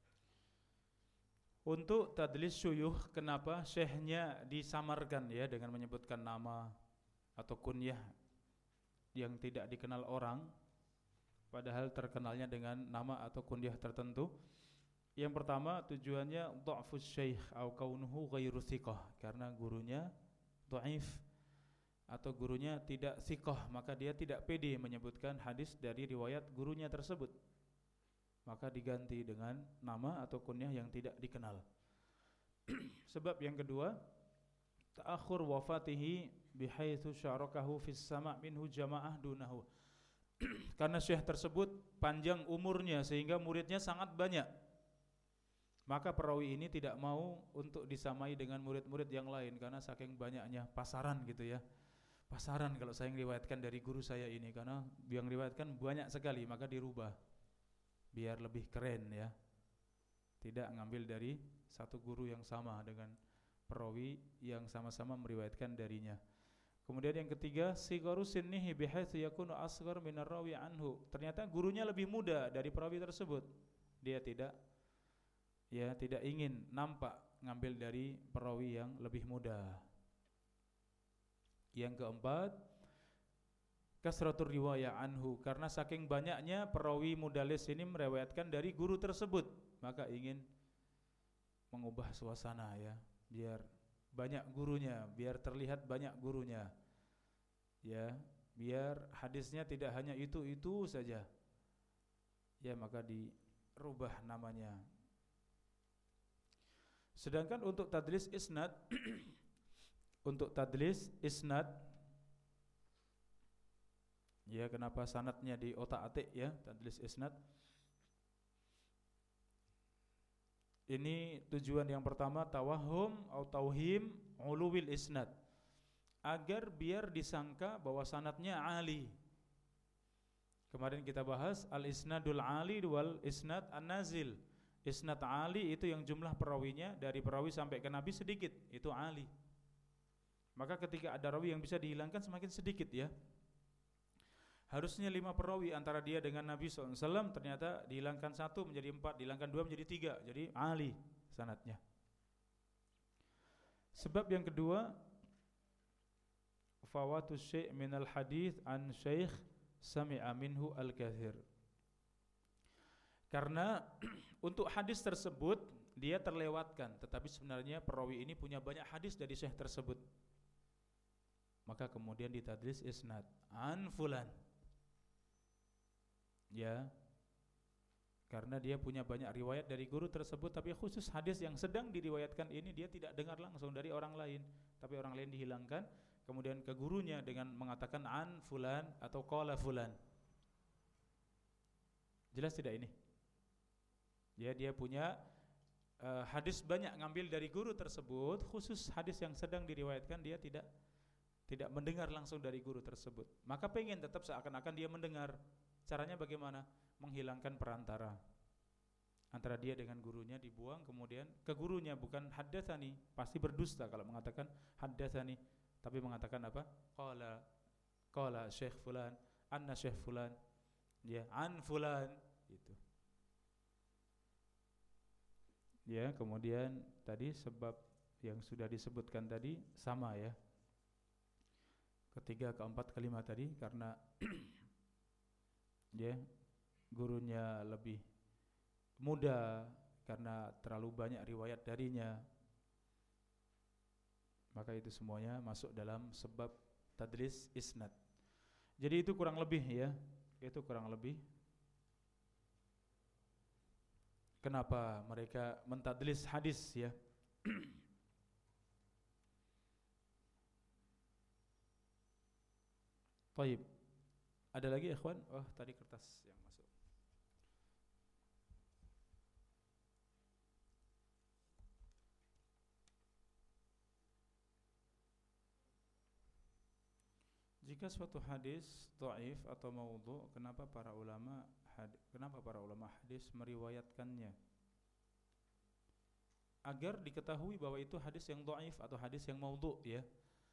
Untuk tadlis syuyuh, kenapa syekhnya disamarkan ya dengan menyebutkan nama atau kunyah yang tidak dikenal orang, padahal terkenalnya dengan nama atau kunyah tertentu. Yang pertama, tujuannya dha'fus syekh au kaunuhu ghairu thiqah, karena gurunya dhaif atau gurunya tidak thiqah, maka dia tidak pede menyebutkan hadis dari riwayat gurunya tersebut, maka diganti dengan nama atau kunyah yang tidak dikenal. Sebab yang kedua, ta'akhur wafatihi bihaitsu syarakahu fis sama' minhu jama'ah dunahu. karena syekh tersebut panjang umurnya sehingga muridnya sangat banyak, maka perawi ini tidak mau untuk disamai dengan murid-murid yang lain karena saking banyaknya pasaran gitu ya. Pasaran kalau saya meriwayatkan dari guru saya ini, karena yang meriwayatkan banyak sekali, maka dirubah biar lebih keren ya. Tidak ngambil dari satu guru yang sama dengan perawi yang sama-sama meriwayatkan darinya. Kemudian yang ketiga, sigharu sinnihi bihaitsu yakunu asghar minar rawi anhu. Ternyata gurunya lebih muda dari perawi tersebut. Dia tidak ingin nampak ngambil dari perawi yang lebih muda. Yang keempat, kasratur riwayah anhu, karena saking banyaknya perawi mudalis ini meriwayatkan dari guru tersebut, maka ingin mengubah suasana ya, biar banyak gurunya, biar terlihat banyak gurunya. Ya, biar hadisnya tidak hanya itu saja. Ya, maka dirubah namanya. Sedangkan untuk tadlis isnad untuk tadlis isnad, ya kenapa sanadnya di otak-atik ya, tadlis isnad. Ini tujuan yang pertama, tawahum atau tauhim uluwil isnad, agar biar disangka bahwa sanadnya ali. Kemarin kita bahas al-isnadul ali wal isnad an-nazil. Isnad ali itu yang jumlah perawinya dari perawi sampai ke Nabi sedikit, itu ali. Maka ketika ada rawi yang bisa dihilangkan semakin sedikit ya. Harusnya 5 perawi antara dia dengan Nabi SAW, ternyata dihilangkan 1 menjadi 4, dihilangkan 2 menjadi 3, jadi ali sanadnya. Sebab yang kedua, fawatu syai' minal hadith an syekh sami'a minhu al-kathir. Karena untuk hadis tersebut dia terlewatkan, tetapi sebenarnya perawi ini punya banyak hadis dari syekh tersebut. Maka kemudian ditadlis isnad an fulan. Ya, karena dia punya banyak riwayat dari guru tersebut, tapi khusus hadis yang sedang diriwayatkan ini dia tidak dengar langsung dari orang lain, tapi orang lain dihilangkan, kemudian ke gurunya dengan mengatakan an fulan atau qala fulan. Jelas tidak ini? Ya, dia punya hadis banyak ngambil dari guru tersebut, khusus hadis yang sedang diriwayatkan dia tidak mendengar langsung dari guru tersebut. Maka pengen tetap seakan-akan dia mendengar. Caranya bagaimana? Menghilangkan perantara antara dia dengan gurunya, dibuang kemudian ke gurunya. Bukan haddatsani, pasti berdusta kalau mengatakan haddatsani, tapi mengatakan apa? Qala syekh fulan, anna syekh fulan, ya, an fulan, itu. Ya, kemudian tadi sebab yang sudah disebutkan tadi sama ya. Ketiga, keempat, kelima tadi karena ya, gurunya lebih muda karena terlalu banyak riwayat darinya, maka itu semuanya masuk dalam sebab tadlis isnad. Jadi itu kurang lebih ya, itu kurang lebih kenapa mereka mentadlis hadis ya. Baik. Ada lagi ikhwan? Oh, tadi kertas yang masuk. Jika suatu hadis dhaif atau maudhu, kenapa para ulama hadis meriwayatkannya? Agar diketahui bahwa itu hadis yang dhaif atau hadis yang maudhu ya.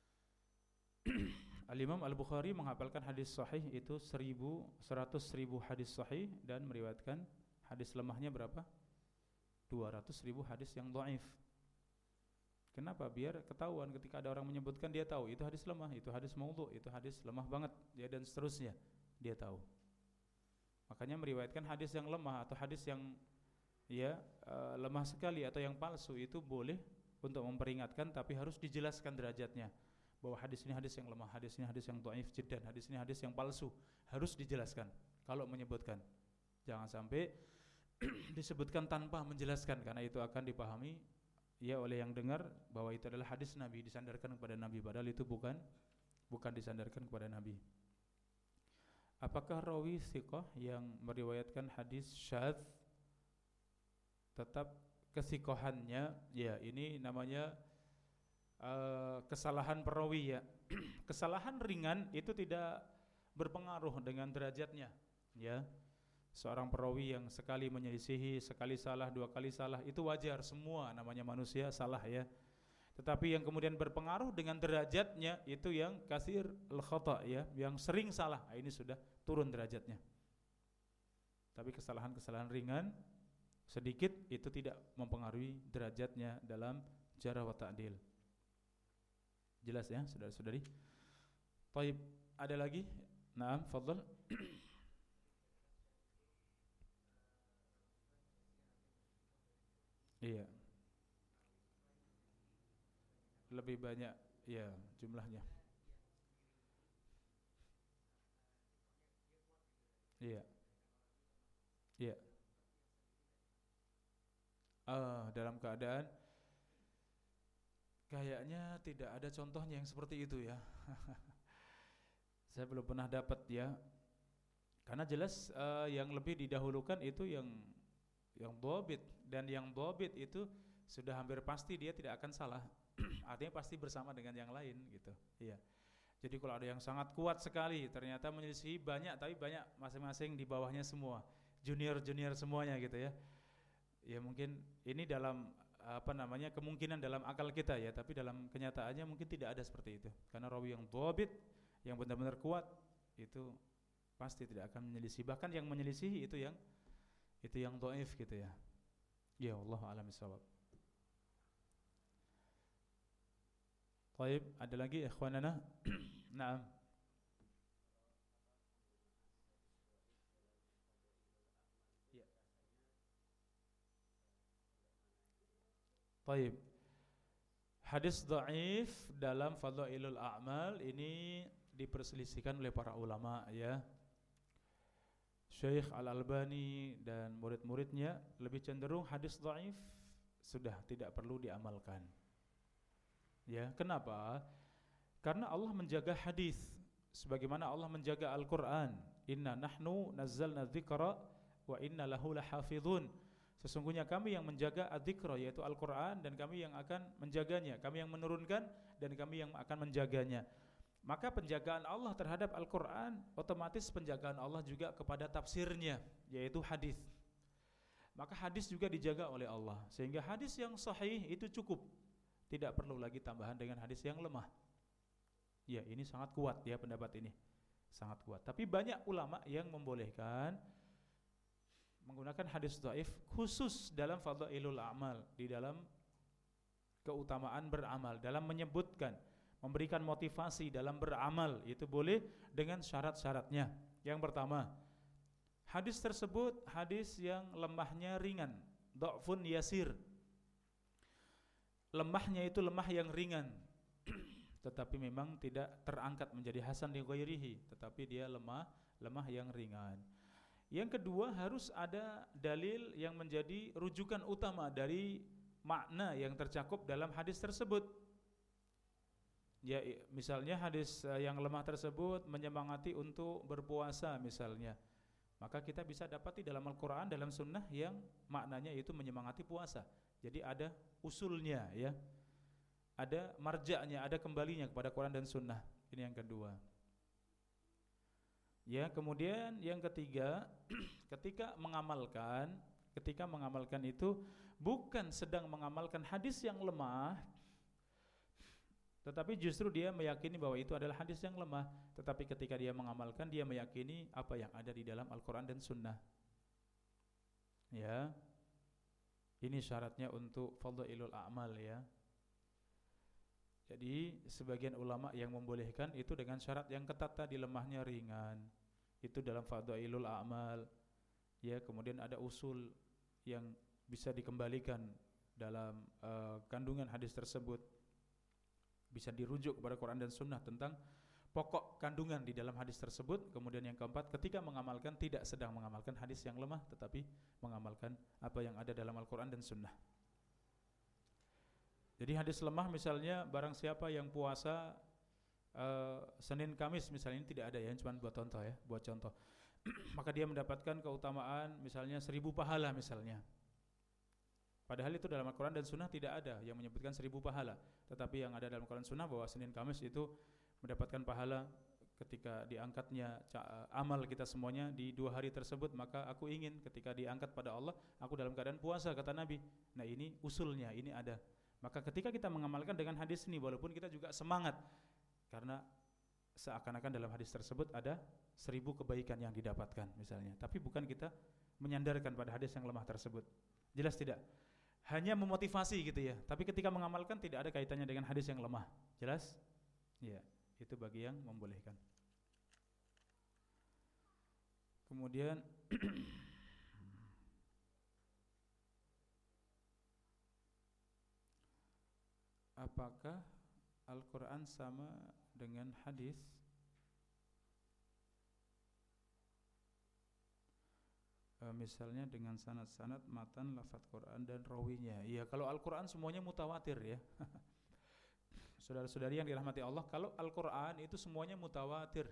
Al-Imam Al-Bukhari menghafalkan hadis sahih itu 100.000 hadis sahih dan meriwayatkan hadis lemahnya berapa? 200.000 hadis yang dhaif. Kenapa? Biar ketahuan ketika ada orang menyebutkan, dia tahu itu hadis lemah, itu hadis maudhu, itu hadis lemah banget ya, dan seterusnya dia tahu. Makanya meriwayatkan hadis yang lemah atau hadis yang ya lemah sekali atau yang palsu itu boleh untuk memperingatkan, tapi harus dijelaskan derajatnya. Bahwa hadis ini hadis yang lemah, hadis ini hadis yang dhaif jiddan, hadis ini hadis yang palsu, harus dijelaskan kalau menyebutkan. Jangan sampai disebutkan tanpa menjelaskan, karena itu akan dipahami ya oleh yang dengar bahwa itu adalah hadis Nabi, disandarkan kepada Nabi, padahal itu bukan disandarkan kepada Nabi. Apakah rawi thiqah yang meriwayatkan hadis syadz tetap kesikohannya, ya ini namanya kesalahan perawi ya. Kesalahan ringan itu tidak berpengaruh dengan derajatnya, ya. Seorang perawi yang sekali menyelisihi, sekali salah, dua kali salah, itu wajar, semua namanya manusia salah ya. Tetapi yang kemudian berpengaruh dengan derajatnya itu yang kasir al-khata ya, yang sering salah. Nah, ini sudah turun derajatnya. Tapi kesalahan-kesalahan ringan sedikit itu tidak mempengaruhi derajatnya dalam jarh wa ta'dil. Jelas ya, saudara-saudari? Baik, ada lagi? Naam, fadhal. Iya. Lebih banyak ya jumlahnya. Iya. Iya. Dalam keadaan kayaknya tidak ada contohnya yang seperti itu ya. Saya belum pernah dapat ya. Karena jelas yang lebih didahulukan itu yang dhabit, dan yang dhabit itu sudah hampir pasti dia tidak akan salah. Artinya pasti bersama dengan yang lain gitu. Iya. Jadi kalau ada yang sangat kuat sekali, ternyata menyelisihi banyak, tapi banyak masing-masing di bawahnya semua, junior-junior semuanya gitu ya. Ya mungkin ini dalam kemungkinan dalam akal kita ya, tapi dalam kenyataannya mungkin tidak ada seperti itu. Karena rawi yang dhabit, yang benar-benar kuat itu pasti tidak akan menyelisih. Bahkan yang menyelisih itu yang dhaif gitu ya. Ya Allah a'lam bishawab. Baik, ada lagi ikhwanana? Naam. Ya. Baik. Hadis dhaif dalam fadhailul a'mal ini diperselisihkan oleh para ulama ya. Syekh Al-Albani dan murid-muridnya lebih cenderung hadis dhaif sudah tidak perlu diamalkan. Ya, kenapa? Karena Allah menjaga hadis sebagaimana Allah menjaga Al-Qur'an. Inna nahnu nazzalna dzikra wa inna lahu lahafizun. Sesungguhnya kami yang menjaga adzikra yaitu Al-Qur'an, dan kami yang akan menjaganya. Kami yang menurunkan dan kami yang akan menjaganya. Maka penjagaan Allah terhadap Al-Qur'an otomatis penjagaan Allah juga kepada tafsirnya, yaitu hadis. Maka hadis juga dijaga oleh Allah, sehingga hadis yang sahih itu cukup. Tidak perlu lagi tambahan dengan hadis yang lemah. Ya, ini sangat kuat ya pendapat ini. Sangat kuat. Tapi banyak ulama yang membolehkan menggunakan hadis dhaif khusus dalam fadhailul a'mal, di dalam keutamaan beramal, dalam menyebutkan, memberikan motivasi dalam beramal, itu boleh dengan syarat-syaratnya. Yang pertama, hadis tersebut hadis yang lemahnya ringan, dha'fun yasir. Lemahnya itu lemah yang ringan, tetapi memang tidak terangkat menjadi hasan li ghairihi, tetapi dia lemah yang ringan. Yang kedua, harus ada dalil yang menjadi rujukan utama dari makna yang tercakup dalam hadis tersebut. Ya, misalnya hadis yang lemah tersebut menyemangati untuk berpuasa misalnya, maka kita bisa dapati dalam Al-Quran, dalam sunnah yang maknanya itu menyemangati puasa. Jadi ada usulnya ya, ada marja'nya, ada kembalinya kepada Quran dan sunnah. Ini yang kedua. Ya, kemudian yang ketiga, ketika mengamalkan itu bukan sedang mengamalkan hadis yang lemah, tetapi justru dia meyakini bahwa itu adalah hadis yang lemah, tetapi ketika dia mengamalkan, dia meyakini apa yang ada di dalam Al-Quran dan sunnah. Ya, ini syaratnya untuk fadhailul a'mal ya. Jadi sebagian ulama yang membolehkan itu dengan syarat yang ketat tadi, lemahnya ringan. Itu dalam fadhailul a'mal. Ya, kemudian ada usul yang bisa dikembalikan dalam kandungan hadis tersebut. Bisa dirujuk kepada Quran dan sunnah tentang pokok kandungan di dalam hadis tersebut. Kemudian yang keempat, ketika mengamalkan tidak sedang mengamalkan hadis yang lemah, tetapi mengamalkan apa yang ada dalam Al-Quran dan sunnah. Jadi hadis lemah misalnya, barang siapa yang puasa Senin Kamis misalnya, ini tidak ada ya, cuma buat contoh ya, buat contoh. Maka dia mendapatkan keutamaan misalnya 1000 pahala misalnya. Padahal itu dalam Al-Quran dan Sunnah tidak ada yang menyebutkan 1000 pahala. Tetapi yang ada dalam Al-Quran dan Sunnah bahwa Senin Kamis itu mendapatkan pahala ketika diangkatnya amal kita semuanya di 2 hari tersebut. Maka aku ingin ketika diangkat pada Allah, aku dalam keadaan puasa, kata Nabi. Nah ini usulnya, ini ada. Maka ketika kita mengamalkan dengan hadis ini, walaupun kita juga semangat, karena seakan-akan dalam hadis tersebut ada 1000 kebaikan yang didapatkan misalnya. Tapi bukan kita menyandarkan pada hadis yang lemah tersebut. Jelas tidak? Hanya memotivasi gitu ya. Tapi ketika mengamalkan tidak ada kaitannya dengan hadis yang lemah. Jelas? Ya, itu bagi yang membolehkan. Kemudian apakah Al-Quran sama dengan hadis? Misalnya dengan sanad-sanad, matan, lafaz Quran dan rawinya. Iya, kalau Al-Quran semuanya mutawatir ya. Saudara-saudari yang dirahmati Allah, kalau Al-Quran itu semuanya mutawatir.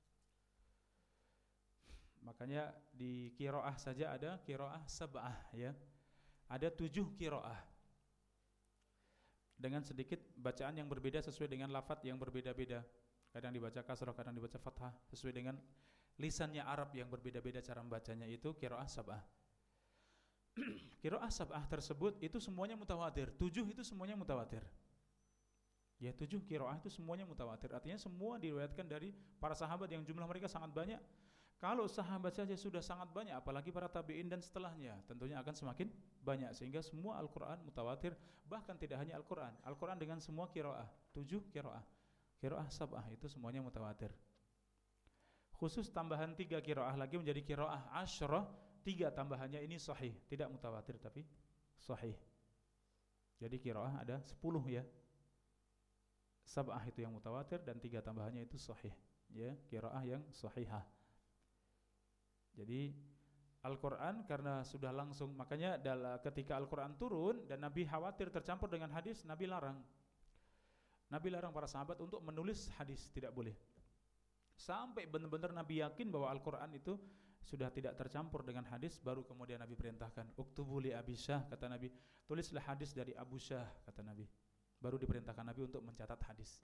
Makanya di qiraah saja ada qiraah sab'ah ya. Ada 7 qiraah. Dengan sedikit bacaan yang berbeda sesuai dengan lafaz yang berbeda-beda. Kadang dibaca kasrah, kadang dibaca fathah, sesuai dengan lisannya Arab yang berbeda-beda cara membacanya, itu qiraah sab'ah. Qiraah sab'ah tersebut itu semuanya mutawatir. 7 itu semuanya mutawatir. Ya, 7 qiraah itu semuanya mutawatir. Artinya semua diriwayatkan dari para sahabat yang jumlah mereka sangat banyak. Kalau sahabat saja sudah sangat banyak, apalagi para tabi'in dan setelahnya, tentunya akan semakin banyak. Sehingga semua Al-Quran mutawatir. Bahkan tidak hanya Al-Quran, Al-Quran dengan semua qiraah, 7 qiraah. Qiraah sab'ah itu semuanya mutawatir. Khusus tambahan 3 qiraah lagi menjadi qiraah asyrah, 3 tambahannya ini sahih, tidak mutawatir tapi sahih. Jadi qiraah ada 10 ya. Sab'ah itu yang mutawatir dan 3 tambahannya itu sahih, ya, qiraah yang sahihah. Jadi Al-Quran karena sudah langsung, makanya ketika Al-Quran turun dan Nabi khawatir tercampur dengan hadis, Nabi larang. Nabi larang para sahabat untuk menulis hadis, tidak boleh. Sampai benar-benar Nabi yakin bahwa Al-Quran itu sudah tidak tercampur dengan hadis, baru kemudian Nabi perintahkan, uktubu li Abi Syah, kata Nabi, tulislah hadis dari Abu Syah, kata Nabi. Baru diperintahkan Nabi untuk mencatat hadis.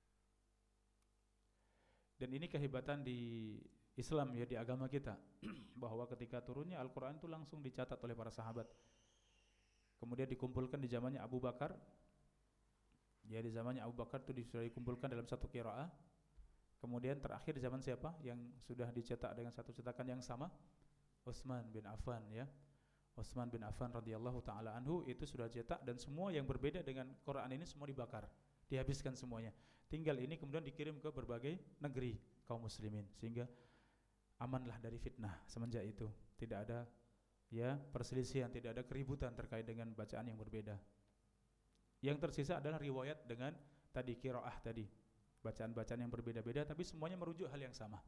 Dan ini kehebatan di Islam ya, di agama kita, bahwa ketika turunnya Al-Quran itu langsung dicatat oleh para sahabat. Kemudian dikumpulkan di zamannya Abu Bakar. Ya, di zamannya Abu Bakar itu sudah dikumpulkan dalam satu qiraah. Kemudian terakhir zaman siapa yang sudah dicetak dengan satu cetakan yang sama? Utsman bin Affan ya. Utsman bin Affan radhiyallahu taala anhu itu sudah cetak, dan semua yang berbeda dengan Quran ini semua dibakar, dihabiskan semuanya. Tinggal ini kemudian dikirim ke berbagai negeri kaum muslimin, sehingga amanlah dari fitnah semenjak itu. Tidak ada ya perselisihan, tidak ada keributan terkait dengan bacaan yang berbeda. Yang tersisa adalah riwayat dengan tadi qiraah tadi, bacaan-bacaan yang berbeda-beda tapi semuanya merujuk hal yang sama.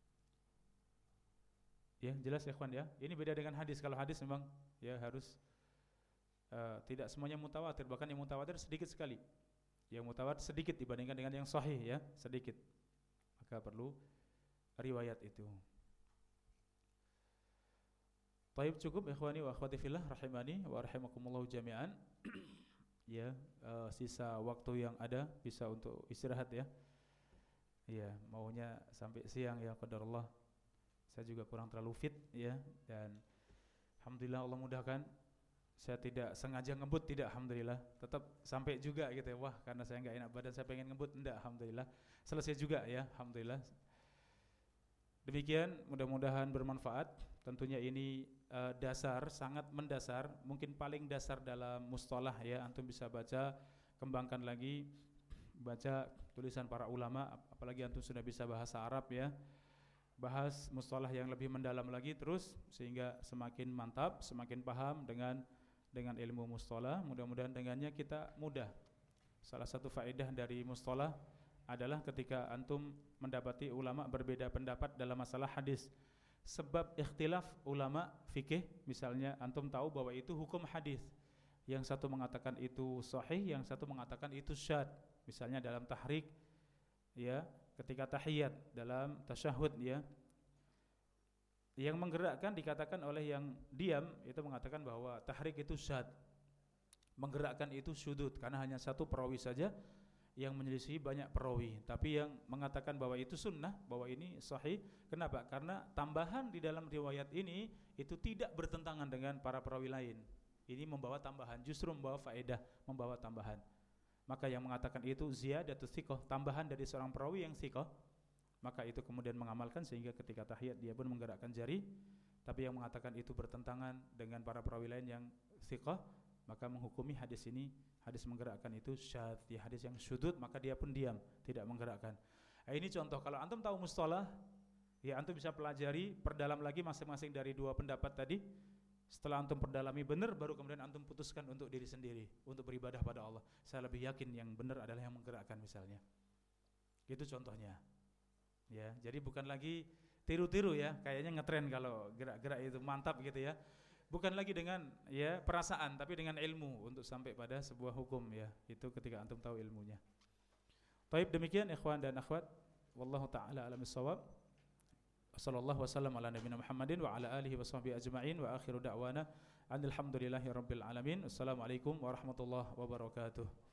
Ya, jelas ya ikhwan ya. Ini beda dengan hadis. Kalau hadis memang ya harus tidak semuanya mutawatir, bahkan yang mutawatir sedikit sekali. Yang mutawatir sedikit dibandingkan dengan yang sahih ya, sedikit. Maka perlu riwayat itu. Baik, cukup ikhwani wa akhwati fillah rahimani wa rahimakumullah jami'an. Ya, sisa waktu yang ada bisa untuk istirahat ya. Ya, maunya sampai siang ya qadarullah. Saya juga kurang terlalu fit ya, dan alhamdulillah Allah mudahkan. Saya tidak sengaja ngebut, tidak, alhamdulillah. Tetap sampai juga gitu ya. Wah, karena saya enggak enak badan saya pengen ngebut, enggak, alhamdulillah. Selesai juga ya, alhamdulillah. Demikian, mudah-mudahan bermanfaat. Tentunya ini dasar, sangat mendasar, mungkin paling dasar dalam mustalah ya. Antum bisa baca, kembangkan lagi, baca tulisan para ulama, apalagi antum sudah bisa bahasa Arab ya. Bahas mustalah yang lebih mendalam lagi terus, sehingga semakin mantap, semakin paham dengan ilmu mustalah. Mudah-mudahan dengannya kita mudah. Salah satu faedah dari mustalah adalah ketika antum mendapati ulama berbeda pendapat dalam masalah hadis. Sebab ikhtilaf ulama fikih, misalnya antum tahu bahwa itu hukum hadis. Yang satu mengatakan itu sahih, yang satu mengatakan itu syadz. Misalnya dalam tahrik ya ketika tahiyat dalam tasyahud ya. Yang menggerakkan dikatakan oleh yang diam itu mengatakan bahwa tahrik itu syad. Menggerakkan itu syudud karena hanya satu perawi saja yang menyelisihi banyak perawi. Tapi yang mengatakan bahwa itu sunnah, bahwa ini sahih. Kenapa? Karena tambahan di dalam riwayat ini itu tidak bertentangan dengan para perawi lain. Ini membawa tambahan, justru membawa faedah, membawa tambahan. Maka yang mengatakan itu ziyadatus thiqah, tambahan dari seorang perawi yang thiqah, maka itu kemudian mengamalkan sehingga ketika tahiyat dia pun menggerakkan jari. Tapi yang mengatakan itu bertentangan dengan para perawi lain yang thiqah, maka menghukumi hadis ini, hadis menggerakkan itu syadz, ya hadis yang syudud, maka dia pun diam, tidak menggerakkan. Ini contoh, kalau antum tahu mustalah, ya antum bisa pelajari, perdalam lagi masing-masing dari dua pendapat tadi. Setelah antum perdalami benar, baru kemudian antum putuskan untuk diri sendiri, untuk beribadah pada Allah. Saya lebih yakin yang benar adalah yang menggerakkan misalnya. Itu contohnya. Ya, jadi bukan lagi tiru-tiru ya, kayaknya ngetren kalau gerak-gerak itu mantap gitu ya. Bukan lagi dengan ya perasaan, tapi dengan ilmu untuk sampai pada sebuah hukum ya. Itu ketika antum tahu ilmunya. Baik, demikian ikhwan dan akhwat, wallahu taala alam bissawab. Sallallahu wasallam ala nabiyina Muhammadin wa ala alihi washabbihi ajma'in wa akhiru da'wana alhamdulillahi rabbil alamin. Assalamualaikum warahmatullahi wabarakatuh.